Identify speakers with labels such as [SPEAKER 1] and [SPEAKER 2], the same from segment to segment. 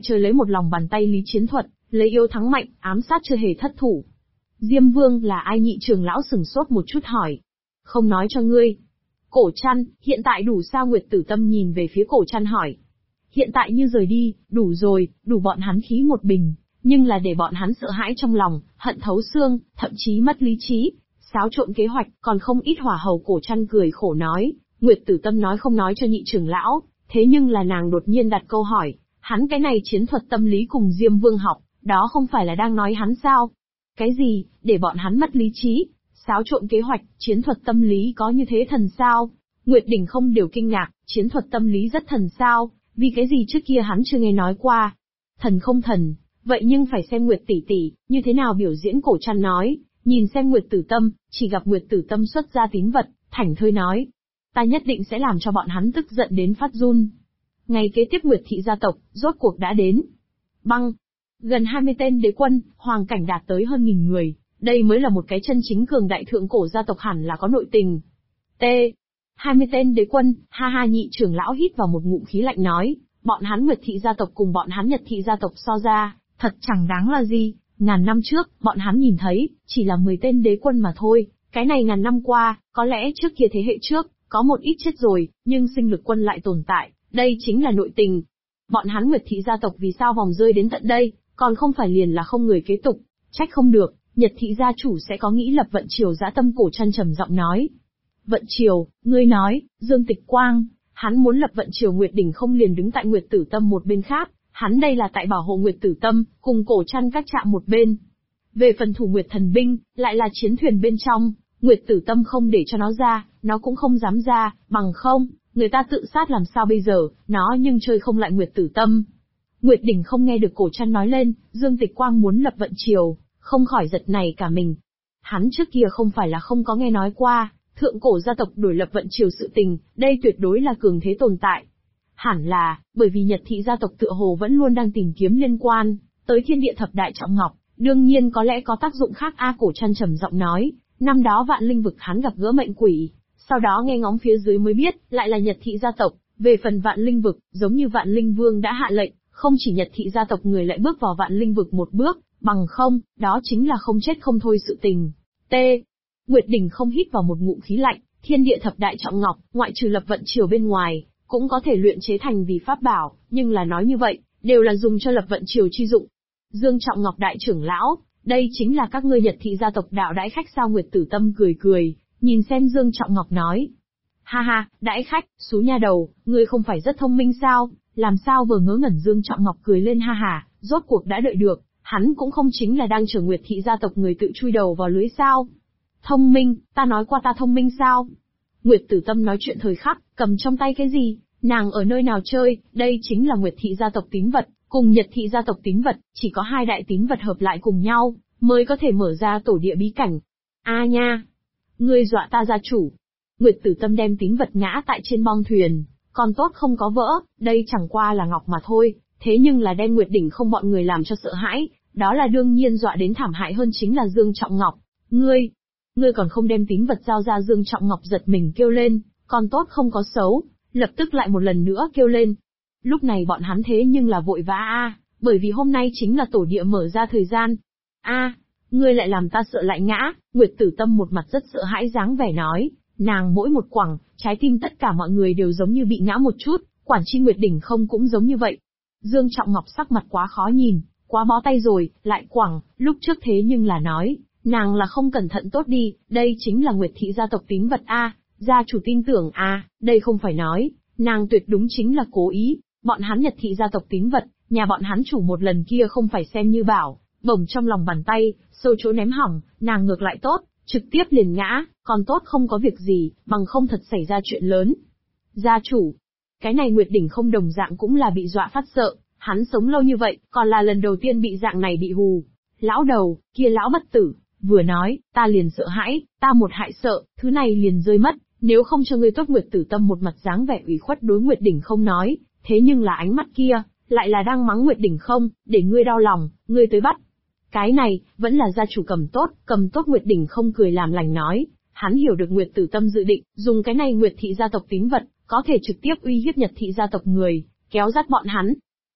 [SPEAKER 1] trời lấy một lòng bàn tay lý chiến thuật, lấy yếu thắng mạnh, ám sát chưa hề thất thủ. Diêm Vương là ai? Nhị trưởng lão sửng sốt một chút hỏi. Không nói cho ngươi. Cổ Trăn, hiện tại đủ sao? Nguyệt Tử Tâm nhìn về phía Cổ Trăn hỏi. Hiện tại như rời đi, đủ rồi, đủ bọn hắn khí một bình, nhưng là để bọn hắn sợ hãi trong lòng, hận thấu xương, thậm chí mất lý trí, xáo trộn kế hoạch, còn không ít hỏa hầu. Cổ Trăn cười khổ nói, Nguyệt Tử Tâm nói không nói cho nhị trưởng lão, thế nhưng là nàng đột nhiên đặt câu hỏi, hắn cái này chiến thuật tâm lý cùng Diêm Vương học, đó không phải là đang nói hắn sao? Cái gì, để bọn hắn mất lý trí, xáo trộn kế hoạch, chiến thuật tâm lý có như thế thần sao? Nguyệt Đình không đều kinh ngạc, chiến thuật tâm lý rất thần sao, vì cái gì trước kia hắn chưa nghe nói qua. Thần không thần, vậy nhưng phải xem Nguyệt tỷ tỷ, như thế nào biểu diễn. Cổ Trăn nói, nhìn xem Nguyệt Tử Tâm, chỉ gặp Nguyệt Tử Tâm xuất ra tín vật, thảnh thơi nói. Ta nhất định sẽ làm cho bọn hắn tức giận đến phát run. Ngày kế tiếp Nguyệt thị gia tộc, rốt cuộc đã đến. Băng! Gần 20 tên đế quân, hoàng cảnh đạt tới hơn 1000 người, đây mới là một cái chân chính cường đại thượng cổ gia tộc hẳn là có nội tình. T. 20 tên đế quân, ha ha. Nhị trưởng lão hít vào một ngụm khí lạnh nói, bọn hắn Nguyệt thị gia tộc cùng bọn hắn Nhật thị gia tộc so ra, thật chẳng đáng là gì. Ngàn năm trước, bọn hắn nhìn thấy, chỉ là 10 tên đế quân mà thôi, cái này ngàn năm qua, có lẽ trước kia thế hệ trước, có một ít chết rồi, nhưng sinh lực quân lại tồn tại, đây chính là nội tình. Bọn hắn Nguyệt thị gia tộc vì sao vòng rơi đến tận đây, còn không phải liền là không người kế tục, trách không được, Nhật thị gia chủ sẽ có nghĩ lập vận triều. Dã Tâm Cổ Trăn trầm giọng nói. Vận triều, ngươi nói, Dương Tịch Quang, hắn muốn lập vận triều. Nguyệt Đình không liền đứng tại Nguyệt Tử Tâm một bên khác, hắn đây là tại bảo hộ Nguyệt Tử Tâm, cùng Cổ Trăn các chạm một bên. Về phần Thủ Nguyệt thần binh, lại là chiến thuyền bên trong, Nguyệt Tử Tâm không để cho nó ra, nó cũng không dám ra, bằng không, người ta tự sát làm sao bây giờ, nó nhưng chơi không lại Nguyệt Tử Tâm. Nguyệt Đình không nghe được Cổ Trăn nói lên, Dương Tịch Quang muốn lập vận triều, không khỏi giật nảy cả mình. Hắn trước kia không phải là không có nghe nói qua, thượng cổ gia tộc đổi lập vận triều sự tình, đây tuyệt đối là cường thế tồn tại. Hẳn là, bởi vì Nhật thị gia tộc tựa hồ vẫn luôn đang tìm kiếm liên quan tới thiên địa thập đại trọng ngọc, đương nhiên có lẽ có tác dụng khác. Cổ Trăn trầm giọng nói, năm đó Vạn Linh vực hắn gặp gỡ mệnh quỷ, sau đó nghe ngóng phía dưới mới biết, lại là Nhật thị gia tộc. Về phần Vạn Linh vực, giống như Vạn Linh Vương đã hạ lệnh, không chỉ Nhật thị gia tộc người lại bước vào Vạn Linh vực một bước, bằng không, đó chính là không chết không thôi sự tình. T. Nguyệt Đình không hít vào một ngụm khí lạnh, thiên địa thập đại trọng ngọc, ngoại trừ lập vận triều bên ngoài, cũng có thể luyện chế thành vì pháp bảo, nhưng là nói như vậy, đều là dùng cho lập vận triều chi dụng. Dương Trọng Ngọc đại trưởng lão, đây chính là các ngươi Nhật thị gia tộc đạo đãi khách sao? Nguyệt Tử Tâm cười cười, nhìn xem Dương Trọng Ngọc nói. Ha ha, đãi khách, xú nha đầu, ngươi không phải rất thông minh sao? Làm sao vừa ngớ ngẩn? Dương Trọng Ngọc cười lên ha ha, rốt cuộc đã đợi được, hắn cũng không chính là đang chờ Nguyệt thị gia tộc người tự chui đầu vào lưới sao? Thông minh, ta nói qua ta thông minh sao? Nguyệt Tử Tâm nói chuyện thời khắc, cầm trong tay cái gì? Nàng ở nơi nào chơi? Đây chính là Nguyệt thị gia tộc tín vật, cùng Nhật thị gia tộc tín vật, chỉ có hai đại tín vật hợp lại cùng nhau, mới có thể mở ra tổ địa bí cảnh. A nha! Ngươi dọa ta gia chủ! Nguyệt Tử Tâm đem tín vật ngã tại trên bong thuyền, còn tốt không có vỡ, đây chẳng qua là ngọc mà thôi, thế nhưng là đem Nguyệt Đỉnh không bọn người làm cho sợ hãi, đó là đương nhiên. Dọa đến thảm hại hơn chính là Dương Trọng Ngọc. Ngươi còn không đem tín vật giao ra? Dương Trọng Ngọc giật mình kêu lên, còn tốt không có xấu, lập tức lại một lần nữa kêu lên. Lúc này bọn hắn thế nhưng là vội vã bởi vì hôm nay chính là tổ địa mở ra thời gian. Ngươi lại làm ta sợ lại ngã. Nguyệt Tử Tâm một mặt rất sợ hãi dáng vẻ nói, nàng mỗi một quẳng, trái tim tất cả mọi người đều giống như bị ngã một chút, quản chi Nguyệt Đỉnh không cũng giống như vậy. Dương Trọng Ngọc sắc mặt quá khó nhìn, quá bó tay rồi, lại quẳng, lúc trước thế nhưng là nói, nàng là không cẩn thận tốt đi, đây chính là Nguyệt thị gia tộc tín vật gia chủ tin tưởng đây không phải nói, nàng tuyệt đúng chính là cố ý, bọn hắn Nhật thị gia tộc tín vật, nhà bọn hắn chủ một lần kia không phải xem như bảo, bổng trong lòng bàn tay, sâu chỗ ném hỏng, nàng ngược lại tốt, trực tiếp liền ngã, còn tốt không có việc gì, bằng không thật xảy ra chuyện lớn. Gia chủ, cái này Nguyệt Đỉnh không đồng dạng cũng là bị dọa phát sợ, hắn sống lâu như vậy, còn là lần đầu tiên bị dạng này bị hù. Lão đầu, kia lão bất tử, vừa nói, ta liền sợ hãi, ta một hại sợ, thứ này liền rơi mất, nếu không cho ngươi tốt. Nguyệt Tử Tâm một mặt dáng vẻ ủy khuất đối Nguyệt Đỉnh không nói, thế nhưng là ánh mắt kia, lại là đang mắng Nguyệt Đỉnh không, để ngươi đau lòng, ngươi tới bắt. Cái này, vẫn là gia chủ cầm tốt. Nguyệt Đỉnh không cười làm lành nói, hắn hiểu được Nguyệt Tử Tâm dự định, dùng cái này Nguyệt thị gia tộc tín vật, có thể trực tiếp uy hiếp Nhật thị gia tộc người, kéo dắt bọn hắn.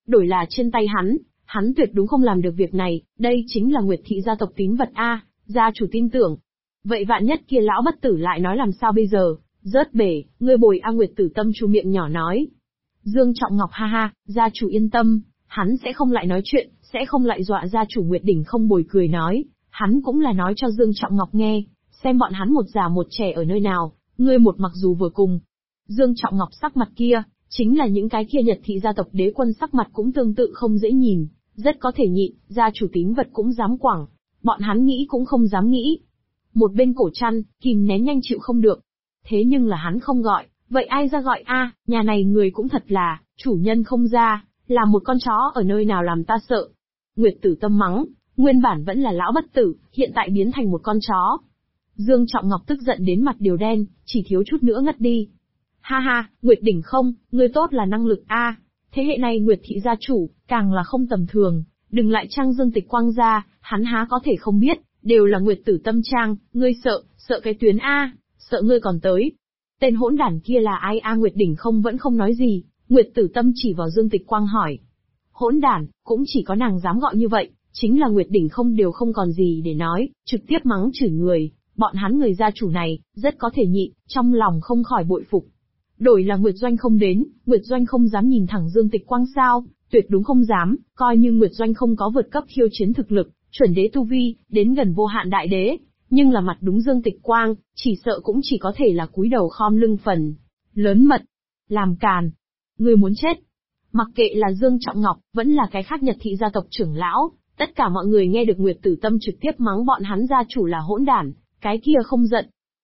[SPEAKER 1] Đổi là trên tay hắn tuyệt đúng không làm được việc này, đây chính là Nguyệt thị gia tộc tín vật a, gia chủ tin tưởng. Vậy vạn nhất kia lão bất tử lại nói làm sao bây giờ, rớt bể, ngươi bồi a Nguyệt Tử Tâm chu miệng nhỏ nói. Dương Trọng Ngọc ha ha, gia chủ yên tâm, hắn sẽ không lại nói chuyện, sẽ không lại dọa gia chủ Nguyệt Đỉnh không bồi cười nói, hắn cũng là nói cho Dương Trọng Ngọc nghe, xem bọn hắn một già một trẻ ở nơi nào, ngươi một mặc dù vừa cùng. Dương Trọng Ngọc sắc mặt kia, chính là những cái kia Nhật thị gia tộc đế quân sắc mặt cũng tương tự không dễ nhìn, rất có thể nhịn, gia chủ tín vật cũng dám quẳng, bọn hắn nghĩ cũng không dám nghĩ. Một bên Cổ Trăn, kìm nén nhanh chịu không được. Thế nhưng là hắn không gọi, vậy ai ra gọi a? Nhà này người cũng thật là, chủ nhân không ra, là một con chó ở nơi nào làm ta sợ. Nguyệt Tử Tâm mắng, nguyên bản vẫn là lão bất tử, hiện tại biến thành một con chó. Dương Trọng Ngọc tức giận đến mặt đều đen, chỉ thiếu chút nữa ngất đi. Ha ha, Nguyệt Đỉnh không, ngươi tốt là năng lực a. Thế hệ này Nguyệt thị gia chủ, càng là không tầm thường, đừng lại trang Dương Tịch Quang ra, hắn há có thể không biết, đều là Nguyệt Tử Tâm trang, ngươi sợ cái tuyến a, sợ ngươi còn tới. Tên hỗn đản kia là ai a? Nguyệt Đỉnh không vẫn không nói gì, Nguyệt Tử Tâm chỉ vào Dương Tịch Quang hỏi. Hỗn đản, cũng chỉ có nàng dám gọi như vậy, chính là Nguyệt Đỉnh không đều không còn gì để nói, trực tiếp mắng chửi người, bọn hắn người gia chủ này, rất có thể nhịn, trong lòng không khỏi bội phục. Đổi là Nguyệt Doanh không đến, Nguyệt Doanh không dám nhìn thẳng Dương Tịch Quang sao, tuyệt đúng không dám, coi như Nguyệt Doanh không có vượt cấp khiêu chiến thực lực, chuẩn đế tu vi, đến gần vô hạn đại đế, nhưng là mặt đúng Dương Tịch Quang, chỉ sợ cũng chỉ có thể là cúi đầu khom lưng phần. Lớn mật. Làm càn. Người muốn chết. Mặc kệ là Dương Trọng Ngọc, vẫn là cái khác Nhật thị gia tộc trưởng lão, tất cả mọi người nghe được Nguyệt Tử Tâm trực tiếp mắng bọn hắn gia chủ là hỗn đản, cái kia không giận.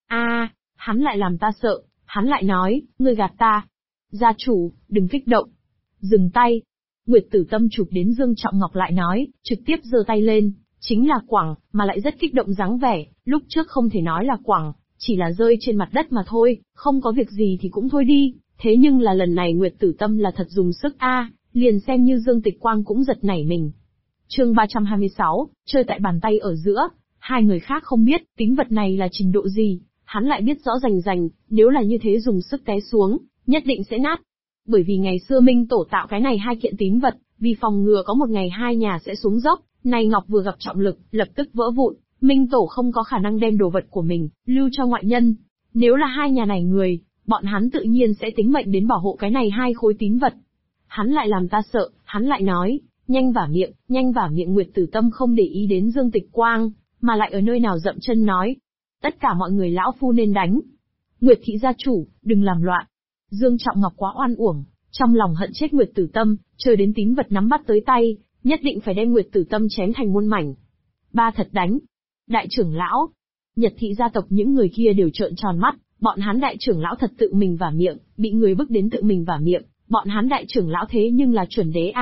[SPEAKER 1] Hắn lại làm ta sợ, hắn lại nói, ngươi gạt ta. Gia chủ, đừng kích động. Dừng tay. Nguyệt Tử Tâm chụp đến Dương Trọng Ngọc lại nói, trực tiếp giơ tay lên, chính là quẳng, mà lại rất kích động dáng vẻ, lúc trước không thể nói là quẳng, chỉ là rơi trên mặt đất mà thôi, không có việc gì thì cũng thôi đi, thế nhưng là lần này Nguyệt Tử Tâm là thật dùng sức liền xem như Dương Tịch Quang cũng giật nảy mình. Chương 326, chơi tại bàn tay ở giữa, hai người khác không biết, tín vật này là trình độ gì, hắn lại biết rõ rành rành, nếu là như thế dùng sức té xuống, nhất định sẽ nát. Bởi vì ngày xưa Minh Tổ tạo cái này hai kiện tín vật, vì phòng ngừa có một ngày hai nhà sẽ xuống dốc, này ngọc vừa gặp trọng lực, lập tức vỡ vụn, Minh Tổ không có khả năng đem đồ vật của mình, lưu cho ngoại nhân. Nếu là hai nhà này người, bọn hắn tự nhiên sẽ tính mệnh đến bảo hộ cái này hai khối tín vật. Hắn lại làm ta sợ, hắn lại nói, nhanh vả miệng Nguyệt Tử Tâm không để ý đến Dương Tịch Quang, mà lại ở nơi nào dậm chân nói. Tất cả mọi người lão phu nên đánh. Nguyệt thị gia chủ, đừng làm loạn. Dương Trọng Ngọc quá oan uổng, trong lòng hận chết Nguyệt Tử Tâm, chờ đến tín vật nắm bắt tới tay, nhất định phải đem Nguyệt Tử Tâm chém thành muôn mảnh. Ba thật đánh. Đại trưởng lão, Nhật thị gia tộc những người kia đều trợn tròn mắt, bọn hắn đại trưởng lão thật tự mình vả miệng, bị người bức đến tự mình vả miệng, bọn hắn đại trưởng lão thế nhưng là chuẩn đế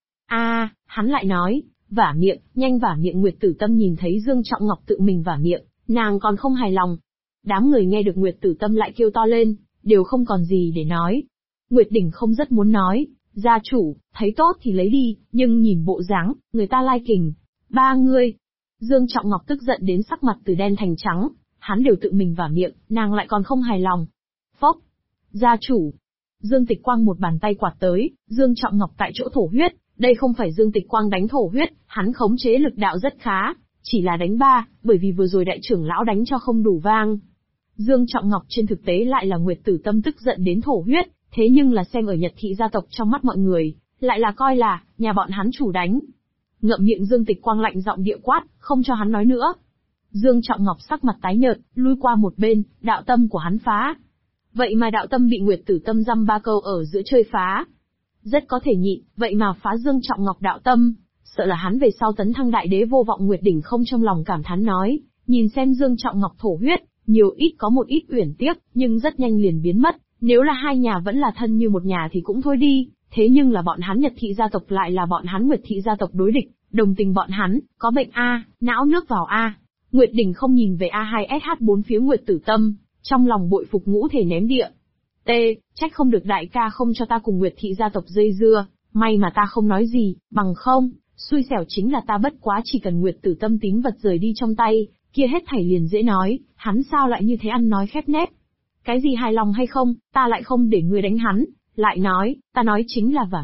[SPEAKER 1] hắn lại nói, vả miệng, nhanh vả miệng. Nguyệt Tử Tâm nhìn thấy Dương Trọng Ngọc tự mình vả miệng, nàng còn không hài lòng. Đám người nghe được Nguyệt Tử Tâm lại kêu to lên, đều không còn gì để nói. Nguyệt Đỉnh không rất muốn nói, gia chủ, thấy tốt thì lấy đi, nhưng nhìn bộ dáng, người ta lai kình. Ba ngươi. Dương Trọng Ngọc tức giận đến sắc mặt từ đen thành trắng, hắn đều tự mình vả miệng, nàng lại còn không hài lòng. Phốc. Gia chủ. Dương Tịch Quang một bàn tay quạt tới, Dương Trọng Ngọc tại chỗ thổ huyết, đây không phải Dương Tịch Quang đánh thổ huyết, hắn khống chế lực đạo rất khá, chỉ là đánh ba, bởi vì vừa rồi đại trưởng lão đánh cho không đủ vang. Dương Trọng Ngọc trên thực tế lại là Nguyệt Tử Tâm tức giận đến thổ huyết, thế nhưng là xem ở Nhật thị gia tộc trong mắt mọi người, lại là coi là, nhà bọn hắn chủ đánh. Ngậm miệng. Dương Tịch Quang lạnh giọng địa quát, không cho hắn nói nữa. Dương Trọng Ngọc sắc mặt tái nhợt, lui qua một bên, đạo tâm của hắn phá. Vậy mà đạo tâm bị Nguyệt Tử Tâm dăm ba câu ở giữa chơi phá. Rất có thể nhịn, vậy mà phá Dương Trọng Ngọc đạo tâm, sợ là hắn về sau tấn thăng đại đế vô vọng. Nguyệt Đỉnh không trong lòng cảm thán nói, nhìn xem Dương Trọng Ngọc thổ huyết, nhiều ít có một ít uyển tiếc, nhưng rất nhanh liền biến mất, nếu là hai nhà vẫn là thân như một nhà thì cũng thôi đi, thế nhưng là bọn hắn Nhật thị gia tộc lại là bọn hắn Nguyệt thị gia tộc đối địch, đồng tình bọn hắn, có bệnh não nước vào Nguyệt Đỉnh không nhìn về A2SH bốn phía Nguyệt Tử Tâm, trong lòng bội phục ngũ thể ném địa. Trách không được đại ca không cho ta cùng Nguyệt thị gia tộc dây dưa, may mà ta không nói gì, bằng không, xui xẻo chính là ta. Bất quá chỉ cần Nguyệt Tử Tâm tín vật rời đi trong tay, kia hết thảy liền dễ nói, hắn sao lại như thế ăn nói khép nép. Cái gì hài lòng hay không, ta lại không để ngươi đánh hắn, lại nói, ta nói chính là vả miệng,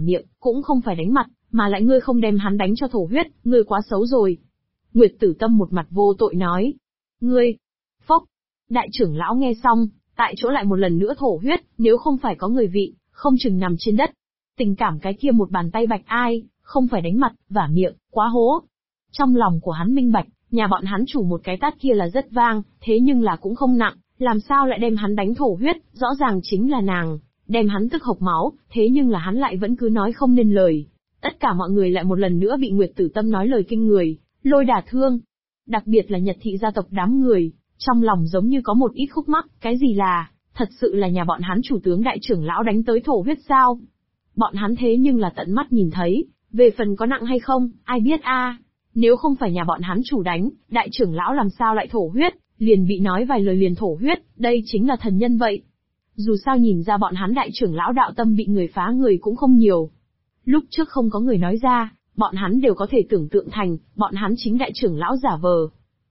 [SPEAKER 1] cũng không phải đánh mặt, mà lại ngươi không đem hắn đánh cho thổ huyết, ngươi quá xấu rồi. Nguyệt Tử Tâm một mặt vô tội nói. Ngươi, phốc, đại trưởng lão nghe xong, tại chỗ lại một lần nữa thổ huyết, nếu không phải có người vị, không chừng nằm trên đất. Tình cảm cái kia một bàn tay bạch ai, không phải đánh mặt, vả miệng, quá hố. Trong lòng của hắn minh bạch, nhà bọn hắn chủ một cái tát kia là rất vang, thế nhưng là cũng không nặng, làm sao lại đem hắn đánh thổ huyết, rõ ràng chính là nàng, đem hắn tức hộc máu, thế nhưng là hắn lại vẫn cứ nói không nên lời. Tất cả mọi người lại một lần nữa bị Nguyệt Tử Tâm nói lời kinh người, lôi đả thương. Đặc biệt là Nhật thị gia tộc đám người, trong lòng giống như có một ít khúc mắc, cái gì là, thật sự là nhà bọn hắn chủ tướng đại trưởng lão đánh tới thổ huyết sao? Bọn hắn thế nhưng là tận mắt nhìn thấy, về phần có nặng hay không, ai biết a? Nếu không phải nhà bọn hắn chủ đánh, đại trưởng lão làm sao lại thổ huyết, liền bị nói vài lời liền thổ huyết, đây chính là thần nhân vậy. Dù sao nhìn ra bọn hắn đại trưởng lão đạo tâm bị người phá người cũng không nhiều. Lúc trước không có người nói ra, bọn hắn đều có thể tưởng tượng thành, bọn hắn chính đại trưởng lão giả vờ.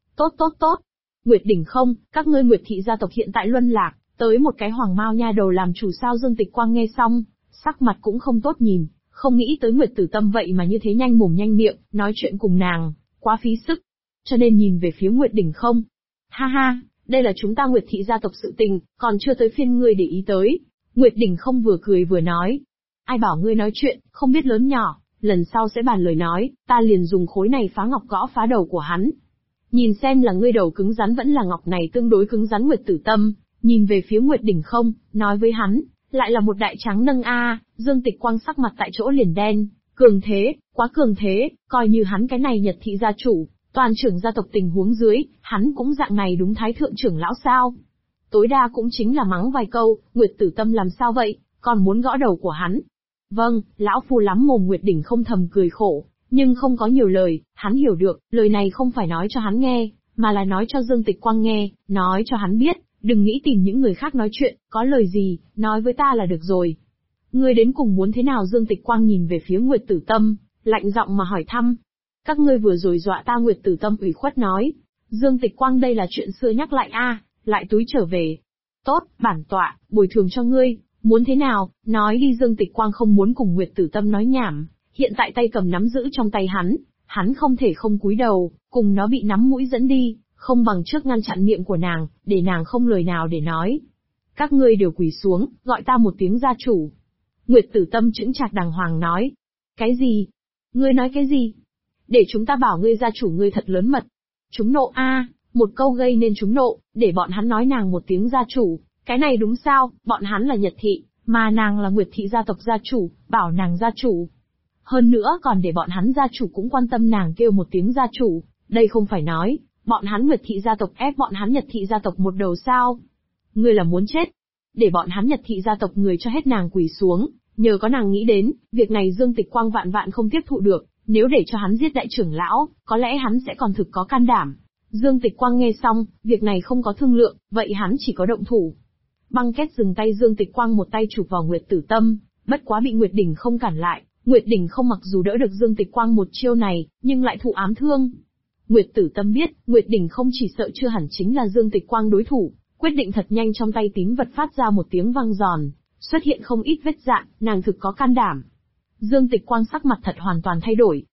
[SPEAKER 1] Tốt. Nguyệt Đỉnh không, các ngươi Nguyệt thị gia tộc hiện tại luân lạc, tới một cái hoàng mao nha đầu làm chủ sao? Dương Tịch Quang nghe xong, sắc mặt cũng không tốt nhìn, không nghĩ tới Nguyệt Tử Tâm vậy mà như thế nhanh mồm nhanh miệng, nói chuyện cùng nàng, quá phí sức. Cho nên nhìn về phía Nguyệt Đỉnh không. Ha, đây là chúng ta Nguyệt thị gia tộc sự tình, còn chưa tới phiên ngươi để ý tới. Nguyệt Đỉnh không vừa cười vừa nói. Ai bảo ngươi nói chuyện, không biết lớn nhỏ, lần sau sẽ bàn lời nói, ta liền dùng khối này phá ngọc gõ phá đầu của hắn. Nhìn xem là ngươi đầu cứng rắn vẫn là ngọc này tương đối cứng rắn. Nguyệt Tử Tâm nhìn về phía Nguyệt Đỉnh không, nói với hắn, lại là một đại tráng nâng a. Dương Tịch Quang sắc mặt tại chỗ liền đen, cường thế, quá cường thế, coi như hắn cái này Nhật thị gia chủ, toàn trưởng gia tộc tình huống dưới, hắn cũng dạng này đúng thái thượng trưởng lão sao? Tối đa cũng chính là mắng vài câu, Nguyệt Tử Tâm làm sao vậy, còn muốn gõ đầu của hắn. Vâng, lão phu lắm mồm. Nguyệt Đỉnh không thầm cười khổ, nhưng không có nhiều lời, hắn hiểu được, lời này không phải nói cho hắn nghe, mà là nói cho Dương Tịch Quang nghe, nói cho hắn biết, đừng nghĩ tìm những người khác nói chuyện, có lời gì, nói với ta là được rồi. Ngươi đến cùng muốn thế nào? Dương Tịch Quang nhìn về phía Nguyệt Tử Tâm, lạnh giọng mà hỏi thăm. Các ngươi vừa rồi dọa ta. Nguyệt Tử Tâm ủy khuất nói. Dương Tịch Quang đây là chuyện xưa nhắc lại a, lại túi trở về. Tốt, bản tọa, bồi thường cho ngươi, muốn thế nào, nói đi. Dương Tịch Quang không muốn cùng Nguyệt Tử Tâm nói nhảm, hiện tại tay cầm nắm giữ trong tay hắn không thể không cúi đầu, cùng nó bị nắm mũi dẫn đi, không bằng trước ngăn chặn miệng của nàng, để nàng không lời nào để nói. Các ngươi đều quỳ xuống, gọi ta một tiếng gia chủ. Nguyệt Tử Tâm chững chạc đàng hoàng nói. Cái gì? Ngươi nói cái gì? Để chúng ta bảo ngươi gia chủ? Ngươi thật lớn mật. Chúng nộ a, một câu gây nên chúng nộ, để bọn hắn nói nàng một tiếng gia chủ, cái này đúng sao? Bọn hắn là Nhật thị, mà nàng là Nguyệt thị gia tộc gia chủ, bảo nàng gia chủ. Hơn nữa còn để bọn hắn gia chủ cũng quan tâm nàng kêu một tiếng gia chủ, đây không phải nói, bọn hắn Nguyệt thị gia tộc ép bọn hắn Nhật thị gia tộc một đầu sao? Ngươi là muốn chết. Để bọn hắn Nhật thị gia tộc người cho hết nàng quỳ xuống, nhờ có nàng nghĩ đến, việc này Dương Tịch Quang vạn vạn không tiếp thụ được, nếu để cho hắn giết đại trưởng lão, có lẽ hắn sẽ còn thực có can đảm. Dương Tịch Quang nghe xong, việc này không có thương lượng, vậy hắn chỉ có động thủ. Băng két dừng tay. Dương Tịch Quang một tay chụp vào Nguyệt Tử Tâm, bất quá bị Nguyệt Đỉnh không cản lại. Nguyệt Đỉnh không mặc dù đỡ được Dương Tịch Quang một chiêu này, nhưng lại thụ ám thương. Nguyệt Tử Tâm biết, Nguyệt Đỉnh không chỉ sợ chưa hẳn chính là Dương Tịch Quang đối thủ, quyết định thật nhanh. Trong tay tím vật phát ra một tiếng vang giòn, xuất hiện không ít vết dạn, nàng thực có can đảm. Dương Tịch Quang sắc mặt thật hoàn toàn thay đổi.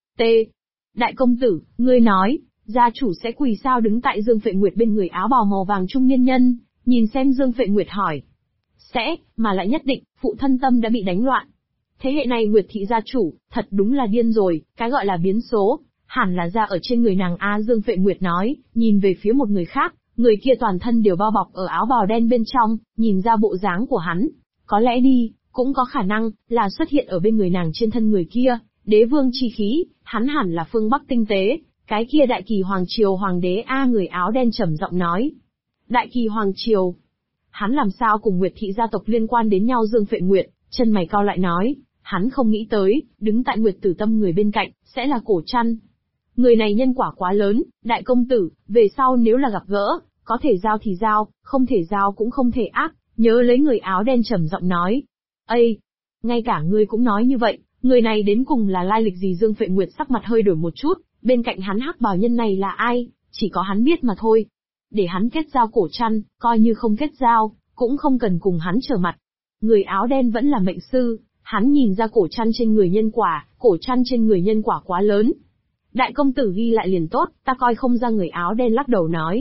[SPEAKER 1] Đại công tử, ngươi nói, gia chủ sẽ quỳ sao? Đứng tại Dương Phệ Nguyệt bên người áo bào màu vàng trung niên nhân, nhìn xem Dương Phệ Nguyệt hỏi. Sẽ, mà lại nhất định, phụ thân tâm đã bị đánh loạn. Thế hệ này Nguyệt thị gia chủ, thật đúng là điên rồi, cái gọi là biến số, hẳn là ra ở trên người nàng a. Dương Phệ Nguyệt nói, nhìn về phía một người khác, người kia toàn thân đều bao bọc ở áo bào đen bên trong, nhìn ra bộ dáng của hắn. Có lẽ đi, cũng có khả năng, là xuất hiện ở bên người nàng trên thân người kia, đế vương chi khí, hắn hẳn là phương Bắc tinh tế, cái kia Đại Kỳ Hoàng Triều Hoàng đế a. Người áo đen trầm giọng nói. Đại Kỳ Hoàng Triều. Hắn làm sao cùng Nguyệt thị gia tộc liên quan đến nhau? Dương Phệ Nguyệt, chân mày cau lại nói, hắn không nghĩ tới, đứng tại Nguyệt Tử Tâm người bên cạnh, sẽ là Cổ Trăn. Người này nhân quả quá lớn, đại công tử, về sau nếu là gặp gỡ, có thể giao thì giao, không thể giao cũng không thể ác, nhớ lấy. Người áo đen trầm giọng nói. Ây, ngay cả ngươi cũng nói như vậy, người này đến cùng là lai lịch gì? Dương Phệ Nguyệt sắc mặt hơi đổi một chút, bên cạnh hắn hắc bào nhân này là ai, chỉ có hắn biết mà thôi. Để hắn kết giao Cổ Trăn, coi như không kết giao, cũng không cần cùng hắn trở mặt. Người áo đen vẫn là mệnh sư, Hắn nhìn ra cổ trăn trên người nhân quả, cổ trăn trên người nhân quả quá lớn. Đại công tử ghi lại liền tốt, ta coi không ra. Người áo đen lắc đầu nói.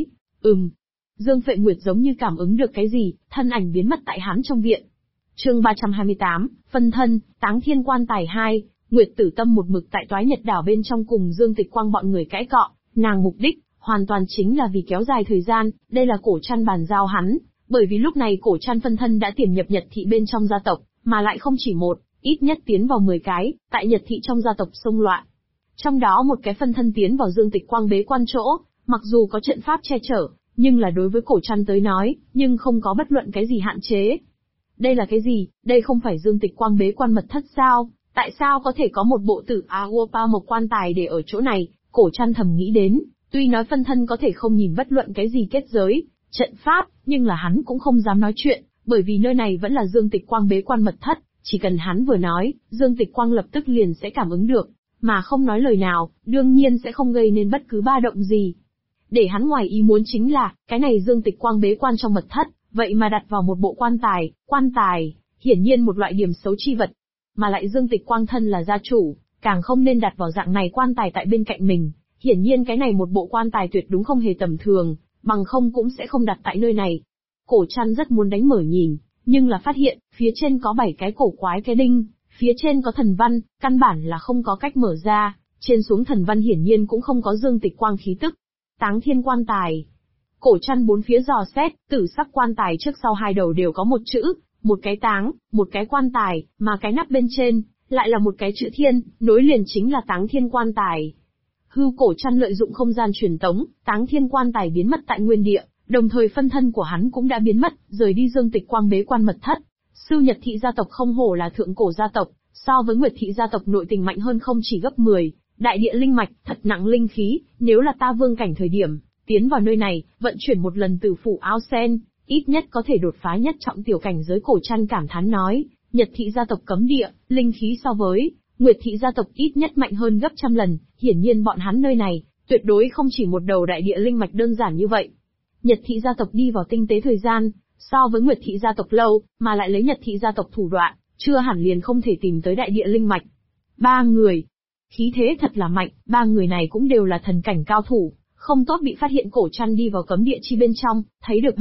[SPEAKER 1] Dương Phệ Nguyệt giống như cảm ứng được cái gì, thân ảnh biến mất tại hắn trong viện. Chương 328, phân thân, Táng Thiên Quan Tài 2, Nguyệt Tử Tâm một mực tại Toái Nhật Đảo bên trong cùng Dương Tịch Quang bọn người cãi cọ, nàng mục đích hoàn toàn chính là vì kéo dài thời gian, đây là cổ trăn bàn giao hắn, bởi vì lúc này cổ trăn phân thân đã tiềm nhập Nhật thị bên trong gia tộc, mà lại không chỉ một, ít nhất tiến vào 10 cái, tại Nhật thị trong gia tộc xông loạn. Trong đó một cái phân thân tiến vào Dương Tịch Quang bế quan chỗ, mặc dù có trận pháp che chở, nhưng là đối với cổ trăn tới nói, nhưng không có bất luận cái gì hạn chế. Đây là cái gì? Đây không phải Dương Tịch Quang bế quan mật thất sao? Tại sao có thể có một bộ tử Awopa một quan tài để ở chỗ này? Cổ trăn thầm nghĩ đến, tuy nói phân thân có thể không nhìn bất luận cái gì kết giới, trận pháp, nhưng là hắn cũng không dám nói chuyện, bởi vì nơi này vẫn là Dương Tịch Quang bế quan mật thất, chỉ cần hắn vừa nói, Dương Tịch Quang lập tức liền sẽ cảm ứng được, mà không nói lời nào, đương nhiên sẽ không gây nên bất cứ ba động gì. Để hắn ngoài ý muốn chính là, cái này Dương Tịch Quang bế quan trong mật thất, vậy mà đặt vào một bộ quan tài, hiển nhiên một loại điểm xấu chi vật. Mà lại Dương Tịch Quang thân là gia chủ, càng không nên đặt vào dạng này quan tài tại bên cạnh mình, hiển nhiên cái này một bộ quan tài tuyệt đúng không hề tầm thường, bằng không cũng sẽ không đặt tại nơi này. Cổ trăn rất muốn đánh mở nhìn, nhưng là phát hiện, phía trên có 7 cái cổ quái cái đinh, phía trên có thần văn, căn bản là không có cách mở ra, trên xuống thần văn hiển nhiên cũng không có Dương Tịch Quang khí tức. Táng Thiên Quan Tài. Cổ trăn bốn phía dò xét, tử sắc quan tài trước sau hai đầu đều có một chữ, một cái táng, một cái quan tài, mà cái nắp bên trên, lại là một cái chữ thiên, nối liền chính là Táng Thiên Quan Tài. Hưu cổ trăn lợi dụng không gian truyền tống, Táng Thiên Quan Tài biến mất tại nguyên địa, đồng thời phân thân của hắn cũng đã biến mất, rời đi Dương Tịch Quang bế quan mật thất. Sưu Nhật thị gia tộc không hổ là thượng cổ gia tộc, so với Nguyệt thị gia tộc nội tình mạnh hơn không chỉ gấp 10, đại địa linh mạch, thật nặng linh khí, nếu là ta vương cảnh thời điểm, tiến vào nơi này, vận chuyển một lần từ phủ áo sen, ít nhất có thể đột phá nhất trọng tiểu cảnh giới. Cổ trăn cảm thán nói, Nhật thị gia tộc cấm địa, linh khí so với Nguyệt thị gia tộc ít nhất mạnh hơn gấp trăm lần, hiển nhiên bọn hắn nơi này, tuyệt đối không chỉ một đầu đại địa linh mạch đơn giản như vậy. Nhật thị gia tộc đi vào tinh tế thời gian, so với Nguyệt thị gia tộc lâu, mà lại lấy Nhật thị gia tộc thủ đoạn, chưa hẳn liền không thể tìm tới đại địa linh mạch. 3 người. Khí thế thật là mạnh, 3 người này cũng đều là thần cảnh cao thủ, không tốt bị phát hiện. Cổ trăn đi vào cấm địa chi bên trong, thấy được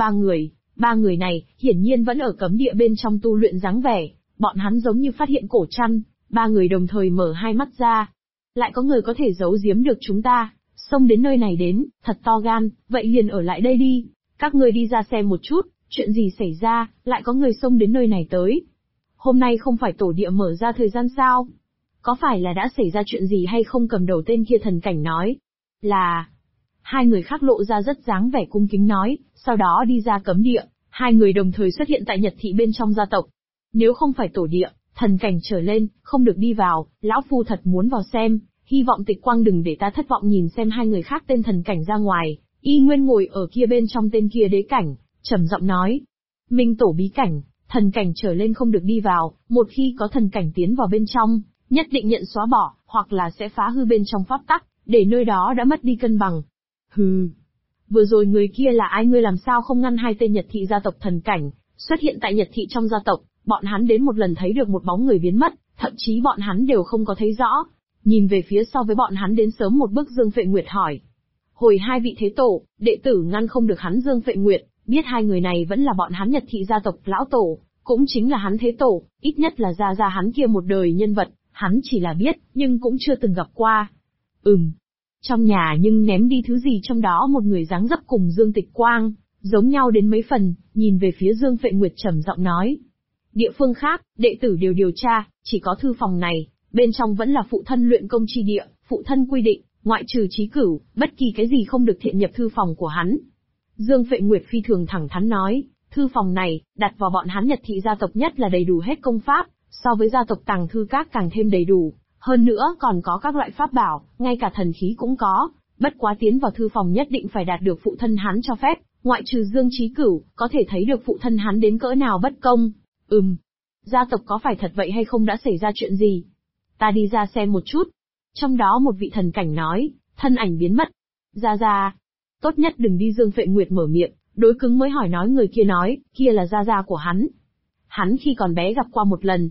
[SPEAKER 1] 3 người này, hiển nhiên vẫn ở cấm địa bên trong tu luyện dáng vẻ, bọn hắn giống như phát hiện cổ trăn, 3 người đồng thời mở hai mắt ra. Lại có người có thể giấu giếm được chúng ta, xông đến nơi này đến, thật to gan, vậy liền ở lại đây đi, các người đi ra xem một chút, chuyện gì xảy ra, lại có người xông đến nơi này tới. Hôm nay không phải tổ địa mở ra thời gian sao? Có phải là đã xảy ra chuyện gì hay không? Cầm đầu tên kia thần cảnh nói. Là... Hai người khác lộ ra rất dáng vẻ cung kính nói, sau đó đi ra cấm địa, hai người đồng thời xuất hiện tại Nhật thị bên trong gia tộc. Nếu không phải tổ địa, thần cảnh trở lên, không được đi vào, lão phu thật muốn vào xem, hy vọng Tịch Quang đừng để ta thất vọng. Nhìn xem hai người khác tên thần cảnh ra ngoài, y nguyên ngồi ở kia bên trong tên kia đế cảnh, trầm giọng nói. Minh tổ bí cảnh, thần cảnh trở lên không được đi vào, một khi có thần cảnh tiến vào bên trong, nhất định nhận xóa bỏ, hoặc là sẽ phá hư bên trong pháp tắc, để nơi đó đã mất đi cân bằng. Hừ, vừa rồi người kia là ai? Ngươi làm sao không ngăn hai tên Nhật thị gia tộc thần cảnh xuất hiện tại Nhật thị trong gia tộc? Bọn hắn đến một lần thấy được một bóng người biến mất, thậm chí bọn hắn đều không có thấy rõ. Nhìn về phía sau với bọn hắn đến sớm một bước, Dương Phệ Nguyệt hỏi. Hồi hai vị thế tổ, đệ tử ngăn không được hắn. Dương Phệ Nguyệt biết hai người này vẫn là bọn hắn Nhật thị gia tộc lão tổ, cũng chính là hắn thế tổ, ít nhất là gia hắn kia một đời nhân vật, hắn chỉ là biết, nhưng cũng chưa từng gặp qua. Trong nhà nhưng ném đi thứ gì? Trong đó một người dáng dấp cùng Dương Tịch Quang giống nhau đến mấy phần, nhìn về phía Dương Phệ Nguyệt trầm giọng nói. Địa phương khác, đệ tử đều điều tra, chỉ có thư phòng này, bên trong vẫn là phụ thân luyện công chi địa, phụ thân quy định, ngoại trừ Chí Cửu, bất kỳ cái gì không được thiện nhập thư phòng của hắn. Dương Phệ Nguyệt phi thường thẳng thắn nói, thư phòng này, đặt vào bọn hắn Nhật thị gia tộc nhất là đầy đủ hết công pháp, so với gia tộc Tàng Thư Các càng thêm đầy đủ. Hơn nữa còn có các loại pháp bảo, ngay cả thần khí cũng có, bất quá tiến vào thư phòng nhất định phải đạt được phụ thân hắn cho phép, ngoại trừ Dương Chí Cửu, có thể thấy được phụ thân hắn đến cỡ nào bất công. Gia tộc có phải thật vậy hay không? Đã xảy ra chuyện gì? Ta đi ra xem một chút. Trong đó một vị thần cảnh nói, thân ảnh biến mất. Gia, tốt nhất đừng đi. Dương Phệ Nguyệt mở miệng, đối cứng mới hỏi nói. Người kia nói, kia là gia của hắn. Hắn khi còn bé gặp qua một lần.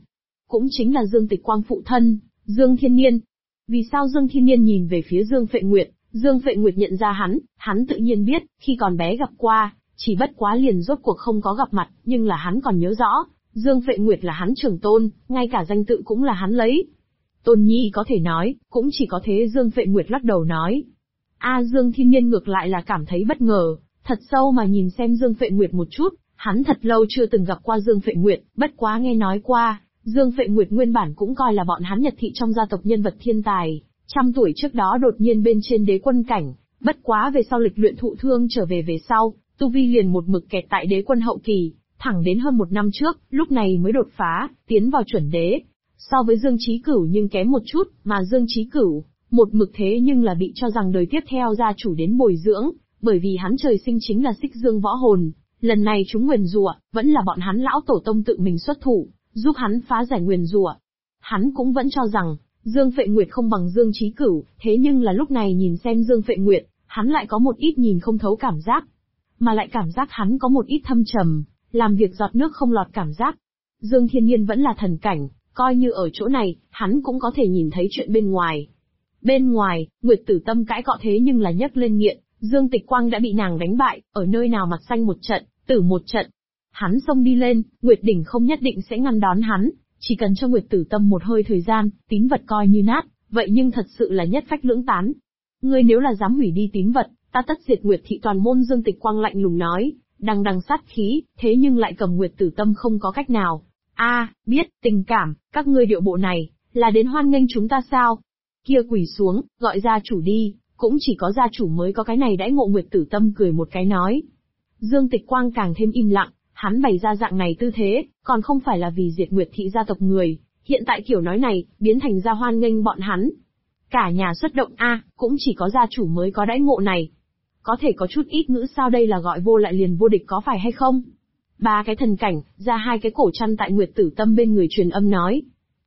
[SPEAKER 1] cũng chính là Dương Tịch Quang phụ thân, Dương Thiên Niên. Vì sao Dương Thiên Niên nhìn về phía Dương Phệ Nguyệt, Dương Phệ Nguyệt nhận ra hắn tự nhiên biết, khi còn bé gặp qua, chỉ bất quá liền rốt cuộc không có gặp mặt, nhưng là hắn còn nhớ rõ, Dương Phệ Nguyệt là hắn trưởng tôn, ngay cả danh tự cũng là hắn lấy. Tôn nhi có thể nói, cũng chỉ có thế. Dương Phệ Nguyệt lắc đầu nói. Dương Thiên Niên ngược lại là cảm thấy bất ngờ, thật sâu mà nhìn xem Dương Phệ Nguyệt một chút, hắn thật lâu chưa từng gặp qua Dương Phệ Nguyệt, bất quá nghe nói qua, Dương Phệ Nguyệt nguyên bản cũng coi là bọn hắn Nhật thị trong gia tộc nhân vật thiên tài, 100 tuổi trước đó đột nhiên bên trên đế quân cảnh, bất quá về sau lịch luyện thụ thương trở về sau, tu vi liền một mực kẹt tại đế quân hậu kỳ, thẳng đến hơn 1 năm trước, lúc này mới đột phá, tiến vào chuẩn đế. So với Dương Chí Cửu nhưng kém một chút, mà Dương Chí Cửu, một mực thế nhưng là bị cho rằng đời tiếp theo gia chủ đến bồi dưỡng, bởi vì hắn trời sinh chính là Xích Dương võ hồn, lần này chúng nguyền rủa, vẫn là bọn hắn lão tổ tông tự mình xuất thủ, giúp hắn phá giải nguyền rủa. Hắn cũng vẫn cho rằng, Dương Phệ Nguyệt không bằng Dương Chí Cửu, thế nhưng là lúc này nhìn xem Dương Phệ Nguyệt, hắn lại có một ít nhìn không thấu cảm giác, mà lại cảm giác hắn có một ít thâm trầm, làm việc giọt nước không lọt cảm giác. Dương Thiên Nhiên vẫn là thần cảnh, coi như ở chỗ này, hắn cũng có thể nhìn thấy chuyện bên ngoài. Bên ngoài, Nguyệt Tử Tâm cãi cọ thế nhưng là nhấc lên nghiện, Dương Tịch Quang đã bị nàng đánh bại, ở nơi nào mặt xanh một trận, tử một trận. Hắn xông đi lên, Nguyệt Đỉnh không nhất định sẽ ngăn đón hắn, chỉ cần cho Nguyệt Tử Tâm một hơi thời gian, tín vật coi như nát, vậy nhưng thật sự là nhất phách lưỡng tán. Ngươi nếu là dám hủy đi tín vật, ta tất diệt Nguyệt thị toàn môn. Dương Tịch Quang lạnh lùng nói, đằng đằng sát khí, thế nhưng lại cầm Nguyệt Tử Tâm không có cách nào. Biết, tình cảm, các ngươi điệu bộ này, là đến hoan nghênh chúng ta sao? Kia quỳ xuống, gọi gia chủ đi, cũng chỉ có gia chủ mới có cái này đãi ngộ. Nguyệt Tử Tâm cười một cái nói. Dương Tịch Quang càng thêm im lặng, hắn bày ra dạng này tư thế, còn không phải là vì diệt Nguyệt thị gia tộc người, hiện tại kiểu nói này, biến thành ra hoan nghênh bọn hắn. Cả nhà xuất động cũng chỉ có gia chủ mới có đãi ngộ này. Có thể có chút ít ngữ sao, đây là gọi vô lại liền vô địch có phải hay không? 3 cái thần cảnh, ra 2 cái cổ chăn tại Nguyệt Tử Tâm bên người truyền âm nói.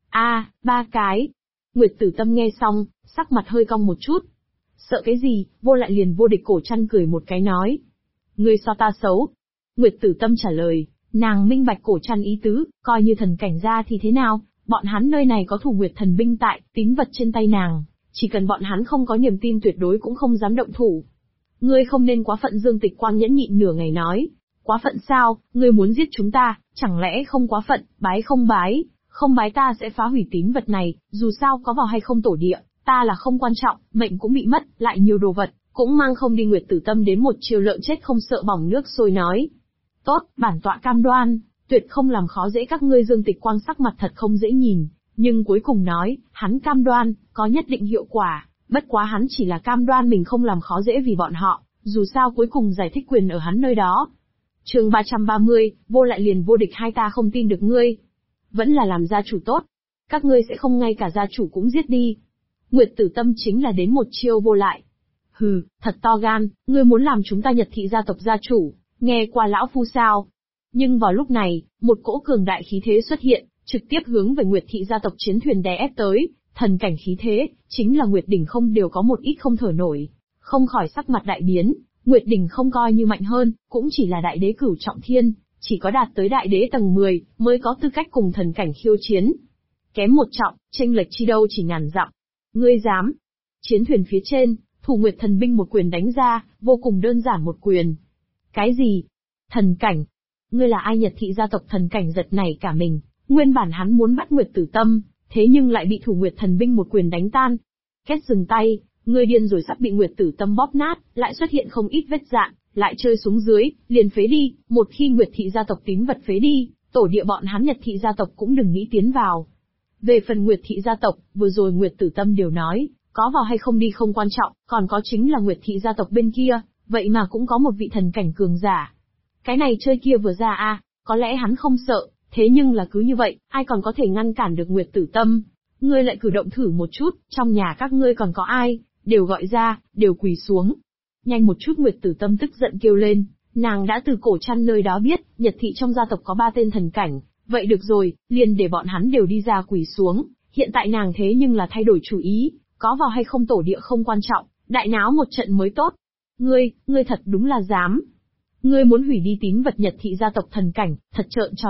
[SPEAKER 1] 3 cái. Nguyệt Tử Tâm nghe xong, sắc mặt hơi cong một chút. Sợ cái gì, vô lại liền vô địch cổ chăn cười một cái nói. Ngươi so ta xấu. Nguyệt Tử Tâm trả lời, nàng minh bạch cổ chăn ý tứ, coi như thần cảnh ra thì thế nào, bọn hắn nơi này có thủ Nguyệt thần binh tại, tín vật trên tay nàng, chỉ cần bọn hắn không có niềm tin tuyệt đối cũng không dám động thủ. Ngươi không nên quá phận. Dương Tịch Quang nhẫn nhịn nửa ngày nói. Quá phận sao, ngươi muốn giết chúng ta, chẳng lẽ không quá phận, bái không bái ta sẽ phá hủy tín vật này, dù sao có vào hay không tổ địa, ta là không quan trọng, mệnh cũng bị mất, lại nhiều đồ vật, cũng mang không đi. Nguyệt Tử Tâm đến một chiều lợn chết không sợ bỏng nước sôi nói. Tốt, bản tọa cam đoan, tuyệt không làm khó dễ các ngươi. Dương Tịch Quang sắc mặt thật không dễ nhìn, nhưng cuối cùng nói, hắn cam đoan, có nhất định hiệu quả, bất quá hắn chỉ là cam đoan mình không làm khó dễ vì bọn họ, dù sao cuối cùng giải thích quyền ở hắn nơi đó. Chương 330, vô lại liền vô địch hai, ta không tin được ngươi. Vẫn là làm gia chủ tốt. Các ngươi sẽ không ngay cả gia chủ cũng giết đi. Nguyệt Tử Tâm chính là đến một chiêu vô lại. Hừ, thật to gan, ngươi muốn làm chúng ta Nhật thị gia tộc gia chủ, nghe qua lão phu sao? Nhưng vào lúc này, một cỗ cường đại khí thế xuất hiện, trực tiếp hướng về Nguyệt thị gia tộc chiến thuyền đè ép tới, thần cảnh khí thế, chính là Nguyệt đỉnh không đều có một ít không thở nổi, không khỏi sắc mặt đại biến. Nguyệt đỉnh không coi như mạnh hơn, cũng chỉ là đại đế cửu trọng thiên, chỉ có đạt tới đại đế tầng 10 mới có tư cách cùng thần cảnh khiêu chiến. Kém một trọng, chênh lệch chi đâu chỉ ngàn dặm. Ngươi dám? Chiến thuyền phía trên, Thủ Nguyệt thần binh một quyền đánh ra, vô cùng đơn giản một quyền. Cái gì? Thần cảnh? Ngươi là ai? Nhật thị gia tộc thần cảnh giật nảy cả mình, nguyên bản hắn muốn bắt Nguyệt Tử Tâm, thế nhưng lại bị Thủ Nguyệt thần binh một quyền đánh tan. Kết dừng tay, ngươi điên rồi, sắp bị Nguyệt Tử Tâm bóp nát, lại xuất hiện không ít vết dạn, lại chơi xuống dưới, liền phế đi, một khi Nguyệt thị gia tộc tín vật phế đi, tổ địa bọn hắn Nhật thị gia tộc cũng đừng nghĩ tiến vào. Về phần Nguyệt thị gia tộc, vừa rồi Nguyệt Tử Tâm đều nói, có vào hay không đi không quan trọng, còn có chính là Nguyệt thị gia tộc bên kia, vậy mà cũng có một vị thần cảnh cường giả. Cái này chơi kia vừa ra có lẽ hắn không sợ, thế nhưng là cứ như vậy, ai còn có thể ngăn cản được Nguyệt Tử Tâm? Ngươi lại cử động thử một chút, trong nhà các ngươi còn có ai, đều gọi ra, đều quỳ xuống. Nhanh một chút. Nguyệt Tử Tâm tức giận kêu lên, nàng đã từ cổ chăn nơi đó biết, Nhật thị trong gia tộc có 3 tên thần cảnh, vậy được rồi, liền để bọn hắn đều đi ra quỳ xuống, hiện tại nàng thế nhưng là thay đổi chủ ý, có vào hay không tổ địa không quan trọng, đại náo một trận mới tốt. Ngươi thật đúng là dám. Ngươi muốn hủy đi tín vật Nhật thị gia tộc thần cảnh, thật trợn tròn mắt,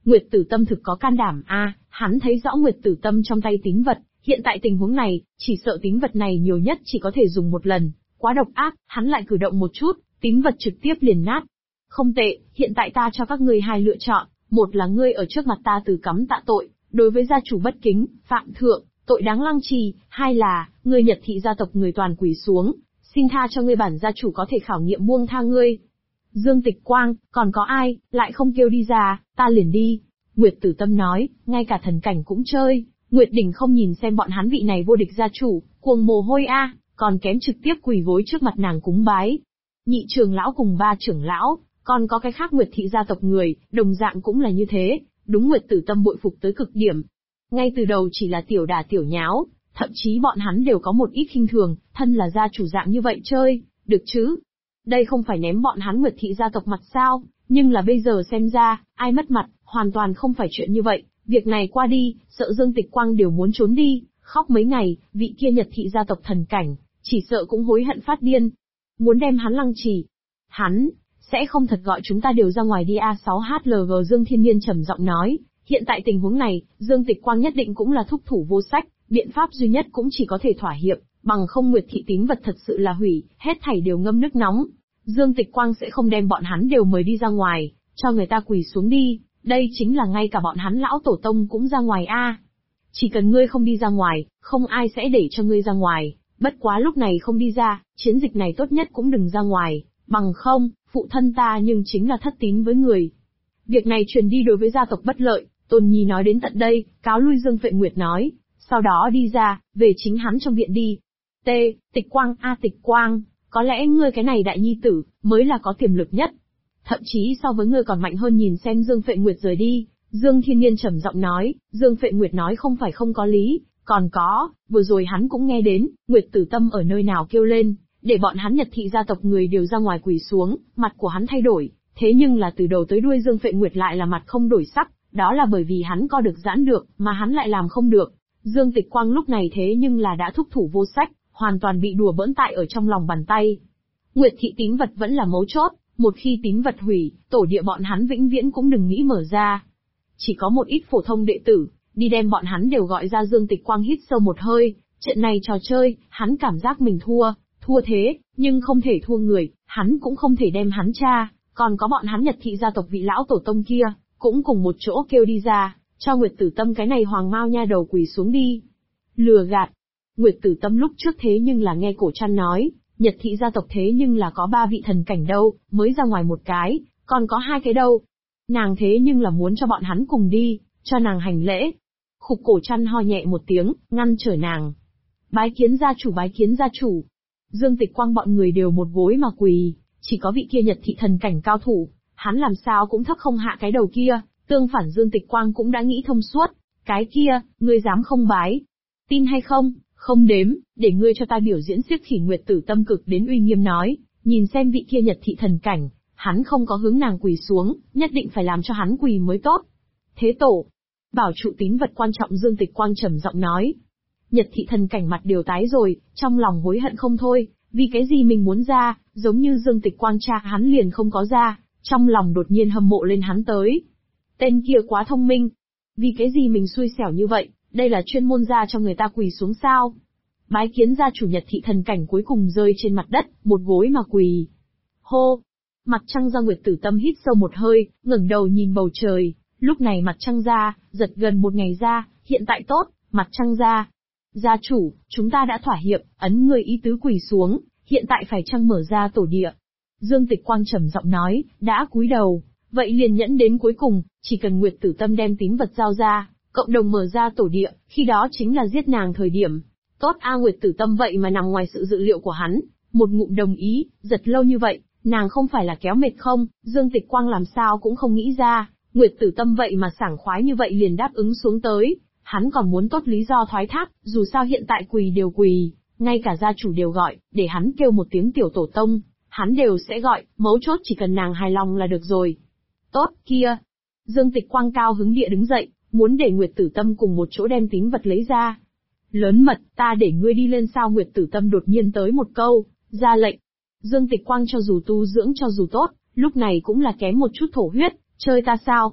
[SPEAKER 1] Nguyệt Tử Tâm thực có can đảm a, hắn thấy rõ Nguyệt Tử Tâm trong tay tín vật, hiện tại tình huống này, chỉ sợ tín vật này nhiều nhất chỉ có thể dùng một lần, quá độc ác, hắn lại cử động một chút, tín vật trực tiếp liền nát. Không tệ, hiện tại ta cho các ngươi hai lựa chọn, một là ngươi ở trước mặt ta từ cắm tạ tội, đối với gia chủ bất kính, phạm thượng, tội đáng lăng trì, hai là, ngươi Nhật thị gia tộc người toàn quỳ xuống, xin tha cho ngươi bản gia chủ có thể khảo nghiệm buông tha ngươi. Dương Tịch Quang, còn có ai, lại không kêu đi ra, ta liền đi. Nguyệt Tử Tâm nói, ngay cả thần cảnh cũng chơi, Nguyệt Đỉnh không nhìn xem bọn hắn vị này vô địch gia chủ, cuồng mồ hôi a, còn kém trực tiếp quỳ gối trước mặt nàng cúng bái. Nhị trưởng lão cùng ba trưởng lão, còn có cái khác Nguyệt thị gia tộc người, đồng dạng cũng là như thế, đúng Nguyệt Tử Tâm bội phục tới cực điểm. Ngay từ đầu chỉ là tiểu đả tiểu nháo, thậm chí bọn hắn đều có một ít khinh thường, thân là gia chủ dạng như vậy chơi, được chứ? Đây không phải ném bọn hắn Nguyệt thị gia tộc mặt sao, nhưng là bây giờ xem ra, ai mất mặt, hoàn toàn không phải chuyện như vậy, việc này qua đi, sợ Dương Tịch Quang đều muốn trốn đi, khóc mấy ngày, vị kia Nhật thị gia tộc thần cảnh, chỉ sợ cũng hối hận phát điên. Muốn đem hắn lăng trì. Hắn, sẽ không thật gọi chúng ta đều ra ngoài đi A6HLG Dương Thiên Nhiên trầm giọng nói, hiện tại tình huống này, Dương Tịch Quang nhất định cũng là thúc thủ vô sách, biện pháp duy nhất cũng chỉ có thể thỏa hiệp, bằng không Nguyệt thị tín vật thật sự là hủy, hết thảy đều ngâm nước nóng. Dương Tịch Quang sẽ không đem bọn hắn đều mời đi ra ngoài, cho người ta quỳ xuống đi, đây chính là ngay cả bọn hắn lão tổ tông cũng ra ngoài a. Chỉ cần ngươi không đi ra ngoài, không ai sẽ để cho ngươi ra ngoài, bất quá lúc này không đi ra, chiến dịch này tốt nhất cũng đừng ra ngoài, bằng không, phụ thân ta nhưng chính là thất tín với người. Việc này truyền đi đối với gia tộc bất lợi, Tôn Nhi nói đến tận đây, cáo lui Dương Phệ Nguyệt nói, sau đó đi ra, về chính hắn trong viện đi. Tịch Quang Tịch Quang, có lẽ ngươi cái này đại nhi tử, mới là có tiềm lực nhất. Thậm chí so với ngươi còn mạnh hơn nhìn xem Dương Phệ Nguyệt rời đi, Dương Thiên Nhiên trầm giọng nói, Dương Phệ Nguyệt nói không phải không có lý, còn có, vừa rồi hắn cũng nghe đến, Nguyệt Tử Tâm ở nơi nào kêu lên, để bọn hắn Nhật thị gia tộc người đều ra ngoài quỳ xuống, mặt của hắn thay đổi, thế nhưng là từ đầu tới đuôi Dương Phệ Nguyệt lại là mặt không đổi sắc, đó là bởi vì hắn co được giãn được, mà hắn lại làm không được. Dương Tịch Quang lúc này thế nhưng là đã thúc thủ vô sách, hoàn toàn bị đùa bỡn tại ở trong lòng bàn tay. Nguyệt thị tín vật vẫn là mấu chốt, một khi tín vật hủy, tổ địa bọn hắn vĩnh viễn cũng đừng nghĩ mở ra. Chỉ có một ít phổ thông đệ tử, đi đem bọn hắn đều gọi ra. Dương Tịch Quang hít sâu một hơi, trận này trò chơi, hắn cảm giác mình thua thế, nhưng không thể thua người, hắn cũng không thể đem hắn cha, còn có bọn hắn Nhật thị gia tộc vị lão tổ tông kia, cũng cùng một chỗ kêu đi ra, cho Nguyệt Tử Tâm cái này hoàng mao nha đầu quỳ xuống đi. Lừa gạt. Nguyệt Tử Tâm lúc trước thế nhưng là nghe cổ trăn nói, Nhật thị gia tộc thế nhưng là có 3 vị thần cảnh đâu, mới ra ngoài một cái, còn có 2 cái đâu. Nàng thế nhưng là muốn cho bọn hắn cùng đi, cho nàng hành lễ. Khục cổ trăn ho nhẹ một tiếng, ngăn trở nàng. Bái kiến gia chủ, bái kiến gia chủ. Dương Tịch Quang bọn người đều một gối mà quỳ, chỉ có vị kia Nhật thị thần cảnh cao thủ, hắn làm sao cũng thấp không hạ cái đầu kia, tương phản Dương Tịch Quang cũng đã nghĩ thông suốt, cái kia, ngươi dám không bái? Tin hay không, không đếm, để ngươi cho ta biểu diễn xiếc Khỉ. Nguyệt Tử Tâm cực đến uy nghiêm nói, nhìn xem vị kia Nhật thị thần cảnh, hắn không có hướng nàng quỳ xuống, nhất định phải làm cho hắn quỳ mới tốt. Thế tổ, bảo trụ tín vật quan trọng. Dương Tịch Quang trầm giọng nói. Nhật thị thần cảnh mặt đều tái rồi, trong lòng hối hận không thôi, vì cái gì mình muốn ra, giống như Dương Tịch Quang cha hắn liền không có ra, trong lòng đột nhiên hâm mộ lên hắn tới. Tên kia quá thông minh. Vì cái gì mình xui xẻo như vậy, đây là chuyên môn ra cho người ta quỳ xuống sao? Bái kiến gia chủ. Nhật thị thần cảnh cuối cùng rơi trên mặt đất, một gối mà quỳ. Hô! Mặt trăng ra. Nguyệt Tử Tâm hít sâu một hơi, ngẩng đầu nhìn bầu trời, lúc này mặt trăng ra, giật gần 1 ngày ra, hiện tại tốt, mặt trăng ra. Gia chủ, chúng ta đã thỏa hiệp, ấn người ý tứ quỳ xuống, hiện tại phải chăng mở ra tổ địa? Dương Tịch Quang trầm giọng nói, đã cúi đầu, vậy liền nhẫn đến cuối cùng, chỉ cần Nguyệt Tử Tâm đem tín vật giao ra, cộng đồng mở ra tổ địa, khi đó chính là giết nàng thời điểm. Tốt a. Nguyệt Tử Tâm vậy mà nằm ngoài sự dự liệu của hắn, một ngụm đồng ý, giật lâu như vậy, nàng không phải là kéo mệt không? Dương Tịch Quang làm sao cũng không nghĩ ra, Nguyệt Tử Tâm vậy mà sảng khoái như vậy liền đáp ứng xuống tới. Hắn còn muốn tốt lý do thoái thác, dù sao hiện tại quỳ đều quỳ, ngay cả gia chủ đều gọi, để hắn kêu một tiếng tiểu tổ tông, hắn đều sẽ gọi, mấu chốt chỉ cần nàng hài lòng là được rồi. Tốt, kia. Dương Tịch Quang cao hứng địa đứng dậy, muốn để Nguyệt Tử Tâm cùng một chỗ đem tín vật lấy ra. Lớn mật, ta để ngươi đi lên sao? Nguyệt Tử Tâm đột nhiên tới một câu, ra lệnh. Dương Tịch Quang cho dù tu dưỡng cho dù tốt, lúc này cũng là kém một chút thổ huyết, chơi ta sao?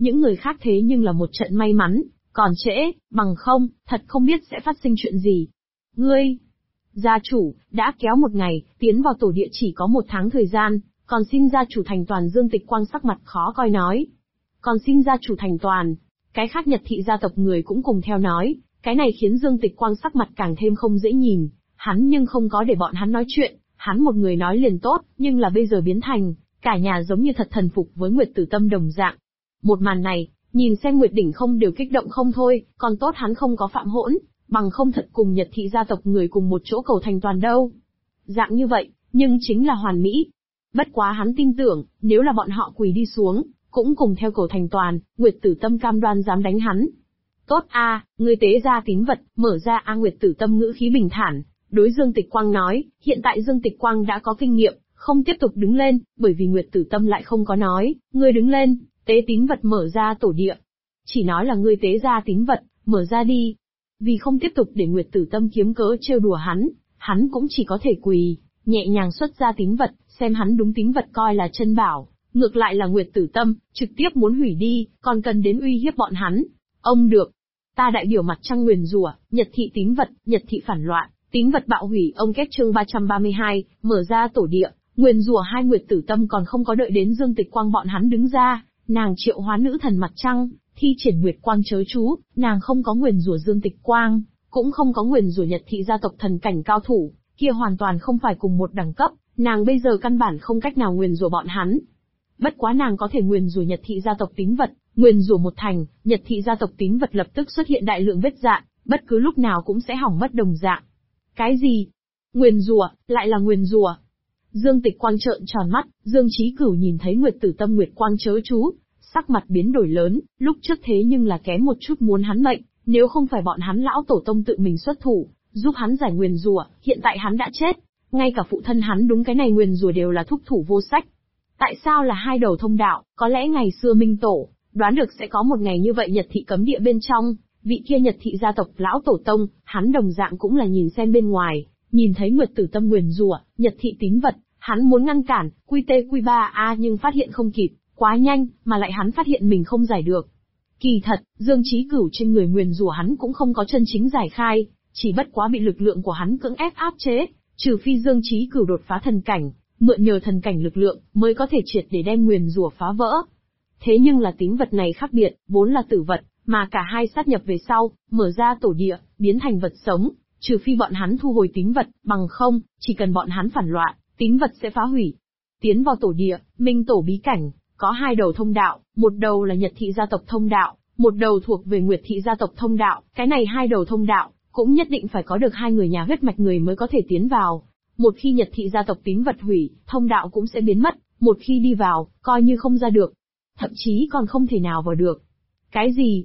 [SPEAKER 1] những người khác thế nhưng là một trận may mắn, còn trễ, bằng không, thật không biết sẽ phát sinh chuyện gì. Ngươi, gia chủ, đã kéo một ngày, tiến vào tổ địa chỉ có 1 tháng thời gian, còn xin gia chủ thành toàn. Dương Tịch Quang sắc mặt khó coi nói. Còn xin gia chủ thành toàn. Cái khác Nhật thị gia tộc người cũng cùng theo nói, cái này khiến Dương Tịch Quang sắc mặt càng thêm không dễ nhìn, hắn nhưng không có để bọn hắn nói chuyện, hắn một người nói liền tốt, nhưng là bây giờ biến thành, cả nhà giống như thật thần phục với Nguyệt Tử Tâm đồng dạng. Một màn này, nhìn xem Nguyệt Đỉnh không đều kích động không thôi, còn tốt hắn không có phạm hỗn, bằng không thật cùng Nhật thị gia tộc người cùng một chỗ cầu thành toàn đâu. Dạng như vậy, nhưng chính là hoàn mỹ. Bất quá hắn tin tưởng, nếu là bọn họ quỳ đi xuống, cũng cùng theo cầu thành toàn, Nguyệt Tử Tâm cam đoan dám đánh hắn. Tốt a, ngươi tế ra tín vật, mở ra a. Nguyệt Tử Tâm ngữ khí bình thản, đối Dương Tịch Quang nói, hiện tại Dương Tịch Quang đã có kinh nghiệm, không tiếp tục đứng lên, bởi vì Nguyệt Tử Tâm lại không có nói, ngươi đứng lên, tế tín vật mở ra tổ địa. Chỉ nói là ngươi tế ra tín vật, mở ra đi. Vì không tiếp tục để Nguyệt Tử Tâm kiếm cớ trêu đùa hắn cũng chỉ có thể quỳ, nhẹ nhàng xuất ra tín vật, xem hắn đúng tín vật coi là chân bảo, ngược lại là Nguyệt Tử Tâm, trực tiếp muốn hủy đi, còn cần đến uy hiếp bọn hắn. Ông được. Ta đại biểu mặt trăng nguyền rủa, Nhật thị tín vật, Nhật thị phản loạn, tín vật bạo hủy. Ông kết chương 332, mở ra tổ địa, nguyền rủa hai. Nguyệt Tử Tâm còn không có đợi đến Dương Tịch Quang bọn hắn đứng ra, nàng triệu hoán nữ thần mặt trăng, thi triển Nguyệt Quang chớ chú, nàng không có nguyền rủa Dương Tịch Quang, cũng không có nguyền rủa Nhật thị gia tộc thần cảnh cao thủ, kia hoàn toàn không phải cùng một đẳng cấp, nàng bây giờ căn bản không cách nào nguyền rủa bọn hắn. Bất quá nàng có thể nguyền rủa Nhật thị gia tộc tín vật, nguyền rủa một thành, Nhật thị gia tộc tín vật lập tức xuất hiện đại lượng vết rạn, bất cứ lúc nào cũng sẽ hỏng mất đồng dạng. Cái gì? Nguyền rủa, lại là nguyền rủa? Dương Tịch Quang trợn tròn mắt, Dương Chí Cửu nhìn thấy Nguyệt Tử Tâm Nguyệt Quang chớ chú, sắc mặt biến đổi lớn, lúc trước thế nhưng là kém một chút muốn hắn mệnh, nếu không phải bọn hắn lão tổ tông tự mình xuất thủ, giúp hắn giải nguyền rủa, hiện tại hắn đã chết, ngay cả phụ thân hắn đúng cái này nguyền rủa đều là thúc thủ vô sách. Tại sao là hai đầu thông đạo, có lẽ ngày xưa Minh Tổ, đoán được sẽ có một ngày như vậy Nhật thị cấm địa bên trong, vị kia Nhật thị gia tộc lão tổ tông, hắn đồng dạng cũng là nhìn xem bên ngoài, nhìn thấy Nguyệt Tử Tâm nguyền rủa, Nhật thị tín vật, hắn muốn ngăn cản, quy tê quy ba a nhưng phát hiện không kịp, quá nhanh, mà lại hắn phát hiện mình không giải được. Kỳ thật, Dương Chí Cửu trên người nguyền rủa hắn cũng không có chân chính giải khai, chỉ bất quá bị lực lượng của hắn cưỡng ép áp chế, trừ phi Dương Chí Cửu đột phá thần cảnh, mượn nhờ thần cảnh lực lượng, mới có thể triệt để đem nguyền rủa phá vỡ. Thế nhưng là tín vật này khác biệt, vốn là tử vật, mà cả hai sát nhập về sau, mở ra tổ địa, biến thành vật sống, trừ phi bọn hắn thu hồi tín vật, bằng không, chỉ cần bọn hắn phản loạn, tín vật sẽ phá hủy. Tiến vào tổ địa, Minh Tổ bí cảnh, có hai đầu thông đạo, một đầu là Nhật thị gia tộc thông đạo, một đầu thuộc về Nguyệt thị gia tộc thông đạo, cái này hai đầu thông đạo, cũng nhất định phải có được hai người nhà huyết mạch người mới có thể tiến vào. Một khi Nhật thị gia tộc tín vật hủy, thông đạo cũng sẽ biến mất, một khi đi vào, coi như không ra được. Thậm chí còn không thể nào vào được. Cái gì?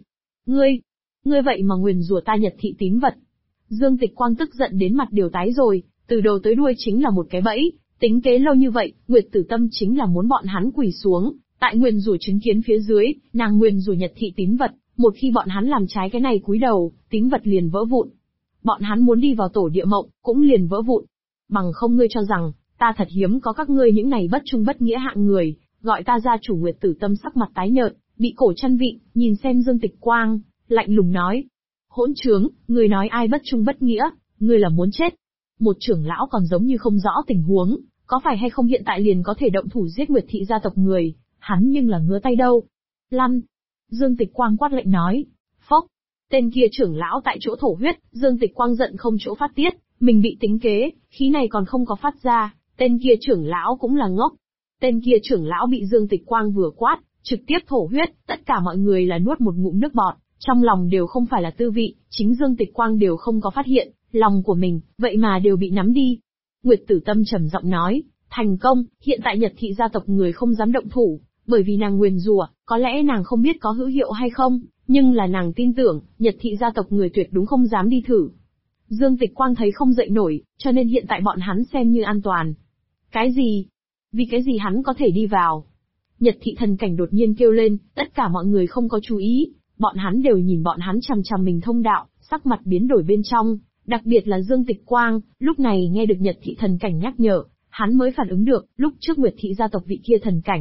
[SPEAKER 1] Ngươi vậy mà nguyền rủa ta Nhật thị tín vật. Dương Tịch Quang tức giận đến mặt đều tái rồi, từ đầu tới đuôi chính là một cái bẫy, tính kế lâu như vậy, Nguyệt Tử Tâm chính là muốn bọn hắn quỳ xuống, tại nguyền rủa chứng kiến phía dưới, nàng nguyền rủa Nhật thị tín vật, một khi bọn hắn làm trái cái này cúi đầu, tín vật liền vỡ vụn. Bọn hắn muốn đi vào tổ địa mộng, cũng liền vỡ vụn. Bằng không ngươi cho rằng, ta thật hiếm có các ngươi những này bất trung bất nghĩa hạng người, gọi ta gia chủ. Nguyệt Tử Tâm sắc mặt tái nhợt, bị cổ chăn vị, nhìn xem Dương Tịch Quang, lạnh lùng nói. Hỗn trướng, ngươi nói ai bất trung bất nghĩa, ngươi là muốn chết. Một trưởng lão còn giống như không rõ tình huống, có phải hay không hiện tại liền có thể động thủ giết Nguyệt thị gia tộc người, hắn nhưng là ngứa tay đâu. Lăn! Dương Tịch Quang quát lệnh nói. Phốc! Tên kia trưởng lão tại chỗ thổ huyết, Dương Tịch Quang giận không chỗ phát tiết, mình bị tính kế, khí này còn không có phát ra, tên kia trưởng lão cũng là ngốc. Tên kia trưởng lão bị Dương Tịch Quang vừa quát, trực tiếp thổ huyết, tất cả mọi người là nuốt một ngụm nước bọt, trong lòng đều không phải là tư vị, chính Dương Tịch Quang đều không có phát hiện, lòng của mình, vậy mà đều bị nắm đi. Nguyệt Tử Tâm trầm giọng nói, thành công, hiện tại Nhật thị gia tộc người không dám động thủ, bởi vì nàng nguyền rủa, có lẽ nàng không biết có hữu hiệu hay không, nhưng là nàng tin tưởng, Nhật thị gia tộc người tuyệt đúng không dám đi thử. Dương Tịch Quang thấy không dậy nổi, cho nên hiện tại bọn hắn xem như an toàn. Cái gì? Vì cái gì hắn có thể đi vào? Nhật thị thần cảnh đột nhiên kêu lên, tất cả mọi người không có chú ý, bọn hắn đều nhìn bọn hắn chằm chằm mình thông đạo, sắc mặt biến đổi bên trong, đặc biệt là Dương Tịch Quang, lúc này nghe được Nhật thị thần cảnh nhắc nhở, hắn mới phản ứng được, lúc trước Nguyệt thị gia tộc vị kia thần cảnh,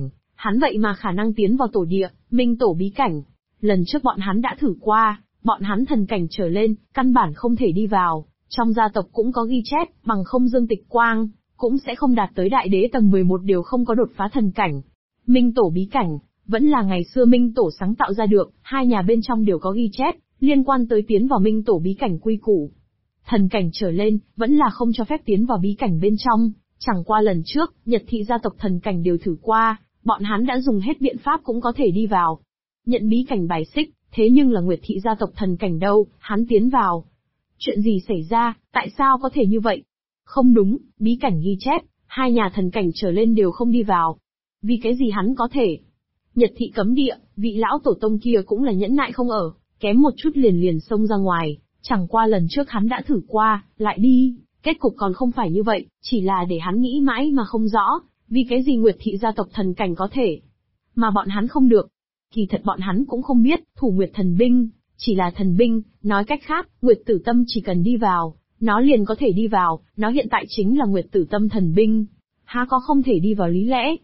[SPEAKER 1] hắn vậy mà khả năng tiến vào tổ địa, minh tổ bí cảnh. Lần trước bọn hắn đã thử qua, bọn hắn thần cảnh trở lên, căn bản không thể đi vào, trong gia tộc cũng có ghi chép, bằng không Dương Tịch Quang, cũng sẽ không đạt tới đại đế tầng 11 đều không có đột phá thần cảnh. Minh tổ bí cảnh, vẫn là ngày xưa Minh tổ sáng tạo ra được, hai nhà bên trong đều có ghi chép, liên quan tới tiến vào Minh tổ bí cảnh quy củ. Thần cảnh trở lên, vẫn là không cho phép tiến vào bí cảnh bên trong, chẳng qua lần trước, Nhật thị gia tộc thần cảnh đều thử qua, bọn hắn đã dùng hết biện pháp cũng có thể đi vào. Nhận bí cảnh bài xích, thế nhưng là Nguyệt thị gia tộc thần cảnh đâu, hắn tiến vào. Chuyện gì xảy ra, tại sao có thể như vậy? Không đúng, bí cảnh ghi chép, hai nhà thần cảnh trở lên đều không đi vào. Vì cái gì hắn có thể? Nhật thị cấm địa, vị lão tổ tông kia cũng là nhẫn nại không ở, kém một chút liền xông ra ngoài, chẳng qua lần trước hắn đã thử qua, lại đi, kết cục còn không phải như vậy, chỉ là để hắn nghĩ mãi mà không rõ, vì cái gì Nguyệt thị gia tộc thần cảnh có thể, mà bọn hắn không được. Kỳ thật bọn hắn cũng không biết, thủ Nguyệt thần binh, chỉ là thần binh, nói cách khác, Nguyệt tử tâm chỉ cần đi vào, nó liền có thể đi vào, nó hiện tại chính là Nguyệt tử tâm thần binh, há có không thể đi vào lý lẽ.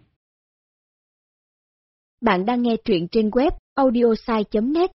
[SPEAKER 2] Bạn đang nghe truyện trên web audiosai.net.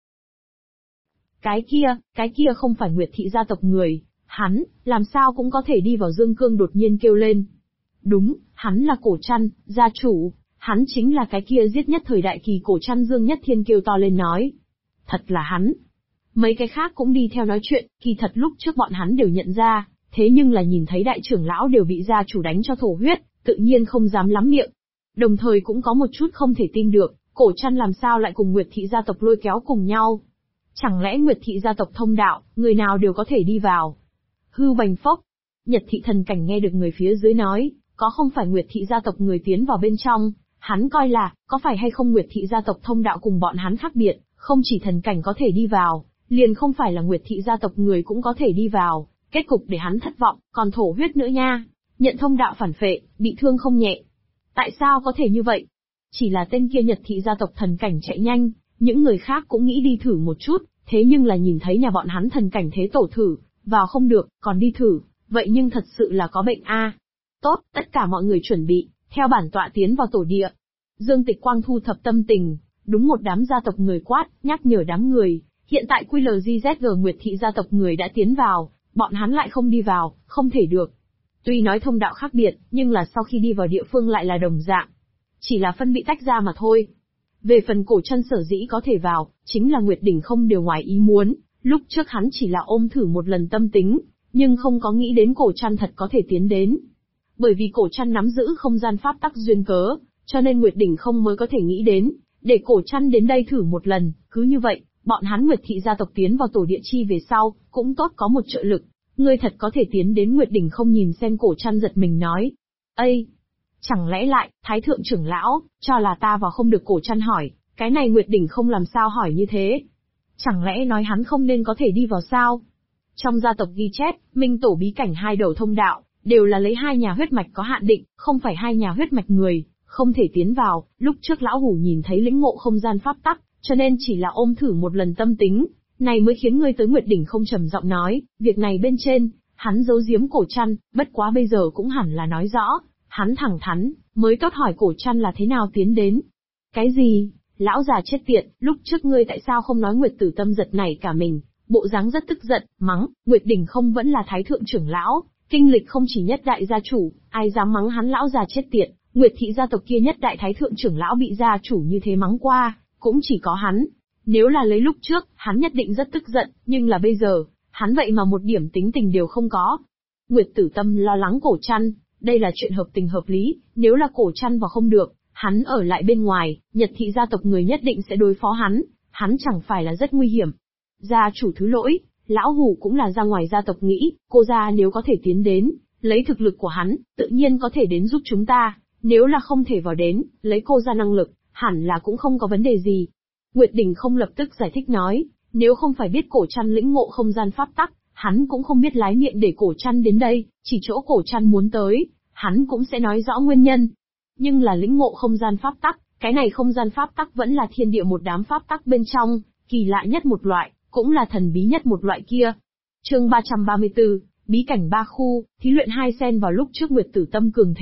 [SPEAKER 1] Cái kia không phải Nguyệt thị gia tộc người, hắn, làm sao cũng có thể đi vào. Dương Cương đột nhiên kêu lên. Đúng, hắn là Cổ Trăn, gia chủ, hắn chính là cái kia giết nhất thời đại kỳ Cổ Trăn. Dương Nhất Thiên kêu to lên nói. Thật là hắn. Mấy cái khác cũng đi theo nói chuyện, kỳ thật lúc trước bọn hắn đều nhận ra, thế nhưng là nhìn thấy đại trưởng lão đều bị gia chủ đánh cho thổ huyết, tự nhiên không dám lắm miệng. Đồng thời cũng có một chút không thể tin được, Cổ Trăn làm sao lại cùng Nguyệt thị gia tộc lôi kéo cùng nhau. Chẳng lẽ Nguyệt thị gia tộc thông đạo, người nào đều có thể đi vào? Hư bành phốc. Nhật thị thần cảnh nghe được người phía dưới nói, có không phải Nguyệt thị gia tộc người tiến vào bên trong, hắn coi là, có phải hay không Nguyệt thị gia tộc thông đạo cùng bọn hắn khác biệt, không chỉ thần cảnh có thể đi vào, liền không phải là Nguyệt thị gia tộc người cũng có thể đi vào, kết cục để hắn thất vọng, còn thổ huyết nữa nha, nhận thông đạo phản phệ, bị thương không nhẹ. Tại sao có thể như vậy? Chỉ là tên kia Nhật thị gia tộc thần cảnh chạy nhanh, những người khác cũng nghĩ đi thử một chút, thế nhưng là nhìn thấy nhà bọn hắn thần cảnh thế tổ thử, vào không được, còn đi thử, vậy nhưng thật sự là có bệnh a. Tốt, tất cả mọi người chuẩn bị, theo bản tọa tiến vào tổ địa. Dương Tịch Quang thu thập tâm tình, đúng một đám gia tộc người quát, nhắc nhở đám người, hiện tại QLGZG Nguyệt thị gia tộc người đã tiến vào, bọn hắn lại không đi vào, không thể được. Tuy nói thông đạo khác biệt, nhưng là sau khi đi vào địa phương lại là đồng dạng. Chỉ là phân bị tách ra mà thôi. Về phần Cổ Trăn sở dĩ có thể vào, chính là Nguyệt Đỉnh không đều ngoài ý muốn, lúc trước hắn chỉ là ôm thử một lần tâm tính, nhưng không có nghĩ đến Cổ Trăn thật có thể tiến đến. Bởi vì Cổ Trăn nắm giữ không gian pháp tắc duyên cớ, cho nên Nguyệt Đỉnh không mới có thể nghĩ đến, để Cổ Trăn đến đây thử một lần, cứ như vậy, bọn hắn Nguyệt thị gia tộc tiến vào tổ địa chi về sau, cũng tốt có một trợ lực. Ngươi thật có thể tiến đến Nguyệt Đỉnh không nhìn xem Cổ Trăn giật mình nói. Ây! Chẳng lẽ lại, Thái thượng trưởng lão, cho là ta vào không được? Cổ Trăn hỏi, cái này Nguyệt Đỉnh không làm sao hỏi như thế? Chẳng lẽ nói hắn không nên có thể đi vào sao? Trong gia tộc ghi chép, Minh tổ bí cảnh hai đầu thông đạo, đều là lấy hai nhà huyết mạch có hạn định, không phải hai nhà huyết mạch người, không thể tiến vào. Lúc trước lão hủ nhìn thấy lĩnh ngộ không gian pháp tắc, cho nên chỉ là ôm thử một lần tâm tính, này mới khiến ngươi tới. Nguyệt Đỉnh không trầm giọng nói, việc này bên trên, hắn giấu giếm Cổ Trăn, bất quá bây giờ cũng hẳn là nói rõ, hắn thẳng thắn, mới tốt hỏi Cổ Trăn là thế nào tiến đến. Cái gì? Lão già chết tiệt, lúc trước ngươi tại sao không nói? Nguyệt tử tâm giật nảy cả mình, bộ dáng rất tức giận, mắng, Nguyệt Đỉnh không vẫn là Thái thượng trưởng lão, kinh lịch không chỉ nhất đại gia chủ, ai dám mắng hắn lão già chết tiệt. Nguyệt thị gia tộc kia nhất đại Thái thượng trưởng lão bị gia chủ như thế mắng qua, cũng chỉ có hắn. Nếu là lấy lúc trước, hắn nhất định rất tức giận, nhưng là bây giờ, hắn vậy mà một điểm tính tình đều không có. Nguyệt tử tâm lo lắng Cổ Trăn, đây là chuyện hợp tình hợp lý, nếu là Cổ Trăn vào không được, hắn ở lại bên ngoài, Nhật thị gia tộc người nhất định sẽ đối phó hắn chẳng phải là rất nguy hiểm. Gia chủ thứ lỗi, lão hủ cũng là ra ngoài gia tộc nghĩ, cô gia nếu có thể tiến đến, lấy thực lực của hắn, tự nhiên có thể đến giúp chúng ta, nếu là không thể vào đến, lấy cô gia năng lực, hẳn là cũng không có vấn đề gì. Nguyệt Đỉnh không lập tức giải thích nói, nếu không phải biết Cổ Trăn lĩnh ngộ không gian pháp tắc, hắn cũng không biết lái miệng để Cổ Trăn đến đây, chỉ chỗ Cổ Trăn muốn tới, hắn cũng sẽ nói rõ nguyên nhân. Nhưng là lĩnh ngộ không gian pháp tắc, cái này không gian pháp tắc vẫn là thiên địa một đám pháp tắc bên trong, kỳ lạ nhất một loại, cũng là thần bí nhất một loại kia. Chương 334, bí cảnh ba khu, thí luyện hai sen. Vào lúc trước Nguyệt tử tâm cường thế,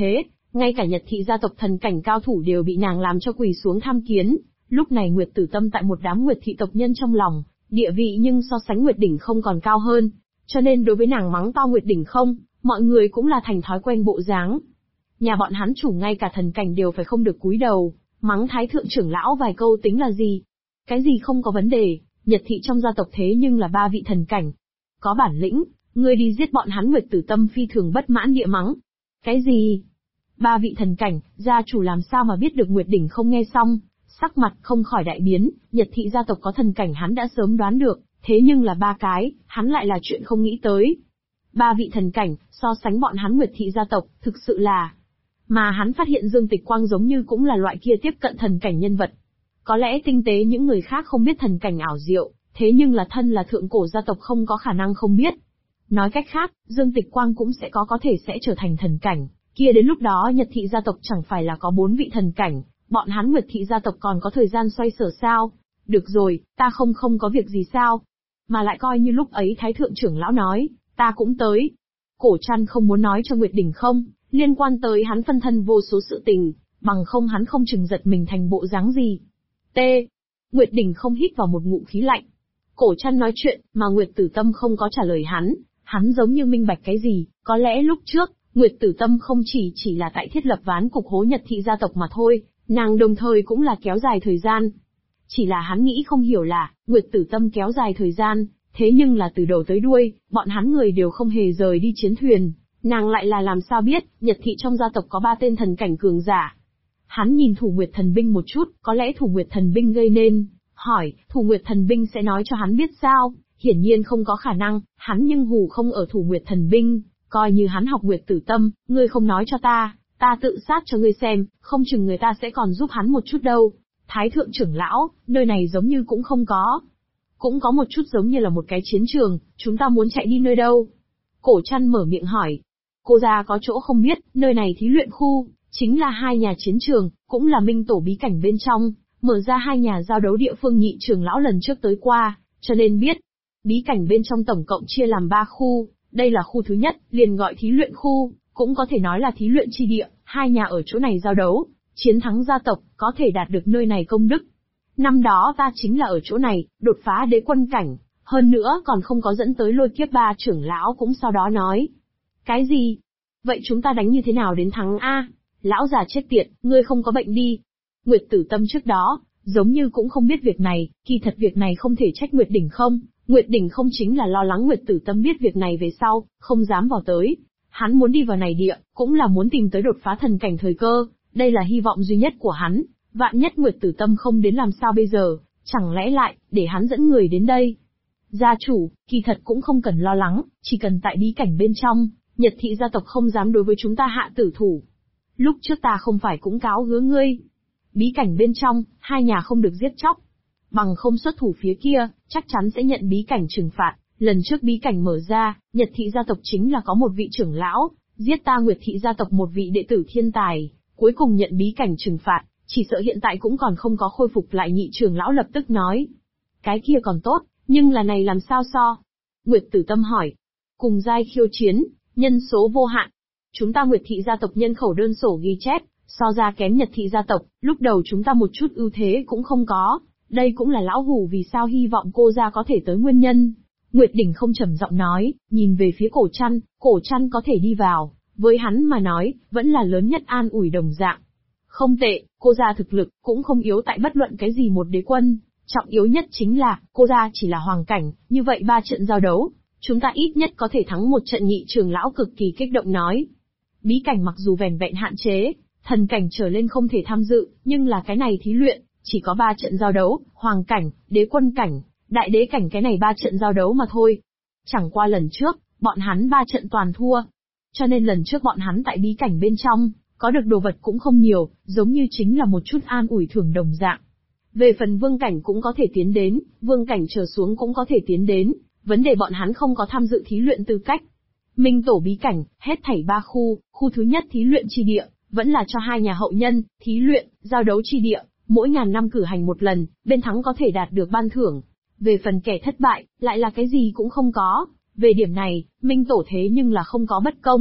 [SPEAKER 1] Ngay cả Nhật thị gia tộc thần cảnh cao thủ đều bị nàng làm cho quỳ xuống tham kiến. Lúc này Nguyệt Tử Tâm tại một đám Nguyệt thị tộc nhân trong lòng, địa vị nhưng so sánh Nguyệt Đỉnh Không còn cao hơn, cho nên đối với nàng mắng to Nguyệt Đỉnh Không, mọi người cũng là thành thói quen bộ dáng. Nhà bọn hắn chủ ngay cả thần cảnh đều phải không được cúi đầu, mắng thái thượng trưởng lão vài câu tính là gì? Cái gì không có vấn đề, Nhật thị trong gia tộc thế nhưng là 3 vị thần cảnh. Có bản lĩnh, ngươi đi giết bọn hắn. Nguyệt Tử Tâm phi thường bất mãn địa mắng. Cái gì? 3 vị thần cảnh, gia chủ làm sao mà biết được? Nguyệt Đỉnh Không nghe xong, sắc mặt không khỏi đại biến. Nhật thị gia tộc có thần cảnh hắn đã sớm đoán được, thế nhưng là 3 cái, hắn lại là chuyện không nghĩ tới. 3 vị thần cảnh, so sánh bọn hắn Nguyệt thị gia tộc, thực sự là... Mà hắn phát hiện Dương Tịch Quang giống như cũng là loại kia tiếp cận thần cảnh nhân vật. Có lẽ tinh tế những người khác không biết thần cảnh ảo diệu, thế nhưng là thân là thượng cổ gia tộc không có khả năng không biết. Nói cách khác, Dương Tịch Quang cũng sẽ có thể sẽ trở thành thần cảnh, kia đến lúc đó Nhật thị gia tộc chẳng phải là có 4 vị thần cảnh, bọn hắn Nguyệt thị gia tộc còn có thời gian xoay sở sao? Được rồi, ta không có việc gì sao? Mà lại coi như lúc ấy Thái thượng trưởng lão nói, ta cũng tới. Cổ Trăn không muốn nói cho Nguyệt Đỉnh Không, liên quan tới hắn phân thân vô số sự tình, bằng không hắn không chừng giật mình thành bộ dáng gì. T. Nguyệt Đỉnh Không hít vào một ngụm khí lạnh. Cổ Trăn nói chuyện, mà Nguyệt Tử Tâm không có trả lời hắn giống như minh bạch cái gì, có lẽ lúc trước, Nguyệt Tử Tâm không chỉ là tại thiết lập ván cục hố Nhật thị gia tộc mà thôi, nàng đồng thời cũng là kéo dài thời gian. Chỉ là hắn nghĩ không hiểu là, Nguyệt Tử Tâm kéo dài thời gian, thế nhưng là từ đầu tới đuôi, bọn hắn người đều không hề rời đi chiến thuyền, nàng lại là làm sao biết, Nhật thị trong gia tộc có 3 tên thần cảnh cường giả. Hắn nhìn Thủ Nguyệt thần binh một chút, có lẽ Thủ Nguyệt thần binh gây nên, hỏi, Thủ Nguyệt thần binh sẽ nói cho hắn biết sao? Hiển nhiên không có khả năng, hắn nhưng hù không ở Thủ Nguyệt thần binh, coi như hắn học Nguyệt Tử Tâm, ngươi không nói cho ta tự sát cho ngươi xem, không chừng người ta sẽ còn giúp hắn một chút đâu. Thái thượng trưởng lão, nơi này giống như cũng không có. Cũng có một chút giống như là một cái chiến trường, chúng ta muốn chạy đi nơi đâu? Cổ Trăn mở miệng hỏi. Cô gia có chỗ không biết, nơi này thí luyện khu, chính là 2 nhà chiến trường, cũng là minh tổ bí cảnh bên trong, mở ra 2 nhà giao đấu địa phương. Nhị trưởng lão lần trước tới qua, cho nên biết. Bí cảnh bên trong tổng cộng chia làm 3 khu, đây là khu thứ nhất, liền gọi thí luyện khu, cũng có thể nói là thí luyện chi địa, 2 nhà ở chỗ này giao đấu, chiến thắng gia tộc, có thể đạt được nơi này công đức. Năm đó ta chính là ở chỗ này, đột phá đế quân cảnh, hơn nữa còn không có dẫn tới Lôi Kiếp 3 trưởng lão cũng sau đó nói. Cái gì? Vậy chúng ta đánh như thế nào đến thắng a? Lão già chết tiệt, ngươi không có bệnh đi. Nguyệt Tử Tâm trước đó, giống như cũng không biết việc này, kỳ thật việc này không thể trách Nguyệt Đỉnh Không. Nguyệt Đỉnh Không chính là lo lắng Nguyệt Tử Tâm biết việc này về sau, không dám vào tới. Hắn muốn đi vào này địa, cũng là muốn tìm tới đột phá thần cảnh thời cơ, đây là hy vọng duy nhất của hắn. Vạn nhất Nguyệt Tử Tâm không đến làm sao bây giờ, chẳng lẽ lại, để hắn dẫn người đến đây. Gia chủ, kỳ thật cũng không cần lo lắng, chỉ cần tại bí cảnh bên trong, Nhật thị gia tộc không dám đối với chúng ta hạ tử thủ. Lúc trước ta không phải cũng cáo hứa ngươi. Bí cảnh bên trong, 2 nhà không được giết chóc. Bằng không xuất thủ phía kia, chắc chắn sẽ nhận bí cảnh trừng phạt. Lần trước bí cảnh mở ra, Nhật thị gia tộc chính là có một vị trưởng lão, giết ta Nguyệt thị gia tộc một vị đệ tử thiên tài, cuối cùng nhận bí cảnh trừng phạt, chỉ sợ hiện tại cũng còn không có khôi phục lại. Nhị trưởng lão lập tức nói. Cái kia còn tốt, nhưng là này làm sao so? Nguyệt Tử Tâm hỏi. Cùng giai khiêu chiến, nhân số vô hạn. Chúng ta Nguyệt thị gia tộc nhân khẩu đơn sổ ghi chép, so ra kém Nhật thị gia tộc, lúc đầu chúng ta một chút ưu thế cũng không có. Đây cũng là lão hủ vì sao hy vọng cô gia có thể tới nguyên nhân. Nguyệt Đỉnh Không trầm giọng nói, nhìn về phía Cổ Trăn có thể đi vào, với hắn mà nói, vẫn là lớn nhất an ủi đồng dạng. Không tệ, cô gia thực lực, cũng không yếu tại bất luận cái gì một đế quân, trọng yếu nhất chính là, cô gia chỉ là hoàng cảnh, như vậy 3 trận giao đấu, chúng ta ít nhất có thể thắng một trận. Nhị trưởng lão cực kỳ kích động nói. Bí cảnh mặc dù vẻn vẹn hạn chế, thần cảnh trở lên không thể tham dự, nhưng là cái này thí luyện, chỉ có 3 trận giao đấu, hoàng cảnh, đế quân cảnh, đại đế cảnh, cái này 3 trận giao đấu mà thôi. Chẳng qua lần trước, bọn hắn 3 trận toàn thua. Cho nên lần trước bọn hắn tại bí cảnh bên trong, có được đồ vật cũng không nhiều, giống như chính là một chút an ủi thưởng đồng dạng. Về phần vương cảnh cũng có thể tiến đến, vương cảnh trở xuống cũng có thể tiến đến, vấn đề bọn hắn không có tham dự thí luyện tư cách. Minh tổ bí cảnh, hết thảy 3 khu thứ nhất thí luyện chi địa, vẫn là cho 2 nhà hậu nhân, thí luyện, giao đấu chi địa, mỗi ngàn năm cử hành một lần, bên thắng có thể đạt được ban thưởng. Về phần kẻ thất bại, lại là cái gì cũng không có. Về điểm này, Minh tổ thế nhưng là không có bất công,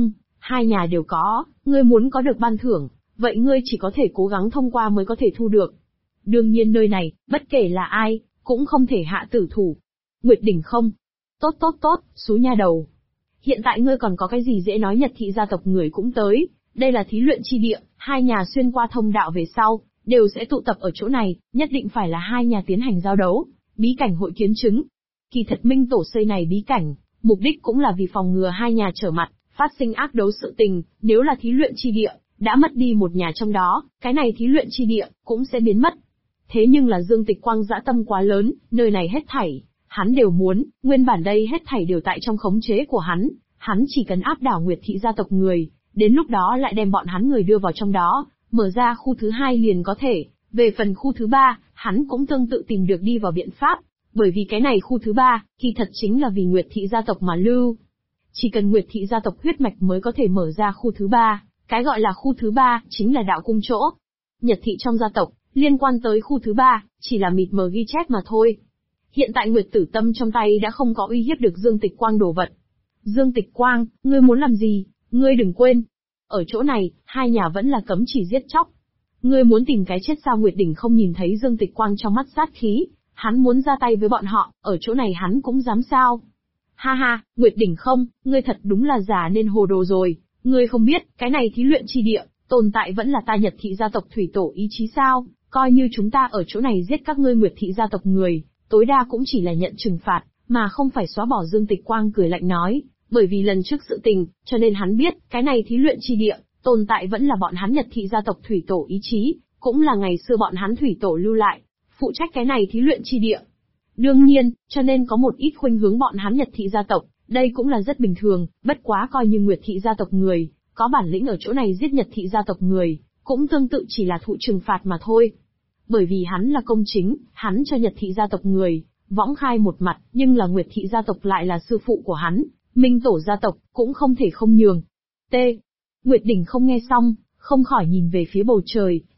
[SPEAKER 1] Hai nhà đều có, ngươi muốn có được ban thưởng, vậy ngươi chỉ có thể cố gắng thông qua mới có thể thu được. Đương nhiên nơi này, bất kể là ai, cũng không thể hạ tử thủ. Nguyệt Đỉnh không? Tốt tốt tốt, xú nha đầu. Hiện tại ngươi còn có cái gì dễ nói, Nhật thị gia tộc người cũng tới, đây là thí luyện chi địa, hai nhà xuyên qua thông đạo về sau, đều sẽ tụ tập ở chỗ này, nhất định phải là hai nhà tiến hành giao đấu, bí cảnh hội kiến chứng. Kỳ thật Minh Tổ xây này bí cảnh, mục đích cũng là vì phòng ngừa hai nhà trở mặt, phát sinh ác đấu sự tình, nếu là thí luyện chi địa, đã mất đi một nhà trong đó, cái này thí luyện chi địa, cũng sẽ biến mất. Thế nhưng là Dương Tịch Quang dã tâm quá lớn, nơi này hết thảy, hắn đều muốn, nguyên bản đây hết thảy đều tại trong khống chế của hắn chỉ cần áp đảo Nguyệt thị gia tộc người, đến lúc đó lại đem bọn hắn người đưa vào trong đó, mở ra khu thứ hai liền có thể, về phần khu thứ ba, hắn cũng tương tự tìm được đi vào biện pháp, bởi vì cái này khu thứ ba, kỳ thật chính là vì Nguyệt thị gia tộc mà lưu. Chỉ cần Nguyệt thị gia tộc huyết mạch mới có thể mở ra khu thứ ba, cái gọi là khu thứ ba, chính là đạo cung chỗ. Nhật thị trong gia tộc, liên quan tới khu thứ ba, chỉ là mịt mờ ghi chép mà thôi. Hiện tại Nguyệt Tử Tâm trong tay đã không có uy hiếp được Dương Tịch Quang đồ vật. Dương Tịch Quang, ngươi muốn làm gì? Ngươi đừng quên. Ở chỗ này, hai nhà vẫn là cấm chỉ giết chóc. Ngươi muốn tìm cái chết sao? Nguyệt Đỉnh không nhìn thấy Dương Tịch Quang trong mắt sát khí, hắn muốn ra tay với bọn họ, ở chỗ này hắn cũng dám sao? Ha ha, Nguyệt Đỉnh không, ngươi thật đúng là già nên hồ đồ rồi, ngươi không biết, cái này thí luyện chi địa, tồn tại vẫn là ta Nhật thị gia tộc thủy tổ ý chí sao? Coi như chúng ta ở chỗ này giết các ngươi Nguyệt thị gia tộc người, tối đa cũng chỉ là nhận trừng phạt, mà không phải xóa bỏ. Dương Tịch Quang cười lạnh nói, bởi vì lần trước sự tình, cho nên hắn biết, cái này thí luyện chi địa, tồn tại vẫn là bọn hắn Nhật thị gia tộc thủy tổ ý chí, cũng là ngày xưa bọn hắn thủy tổ lưu lại, phụ trách cái này thí luyện chi địa. Đương nhiên, cho nên có một ít khuynh hướng bọn hắn Nhật thị gia tộc, đây cũng là rất bình thường, bất quá coi như Nguyệt thị gia tộc người, có bản lĩnh ở chỗ này giết Nhật thị gia tộc người, cũng tương tự chỉ là thụ trừng phạt mà thôi. Bởi vì hắn là công chính, hắn cho Nhật thị gia tộc người, võng khai một mặt, nhưng là Nguyệt thị gia tộc lại là sư phụ của hắn, Minh Tổ gia tộc, cũng không thể không nhường. T. Nguyệt Đỉnh không nghe xong, không khỏi nhìn về phía bầu trời,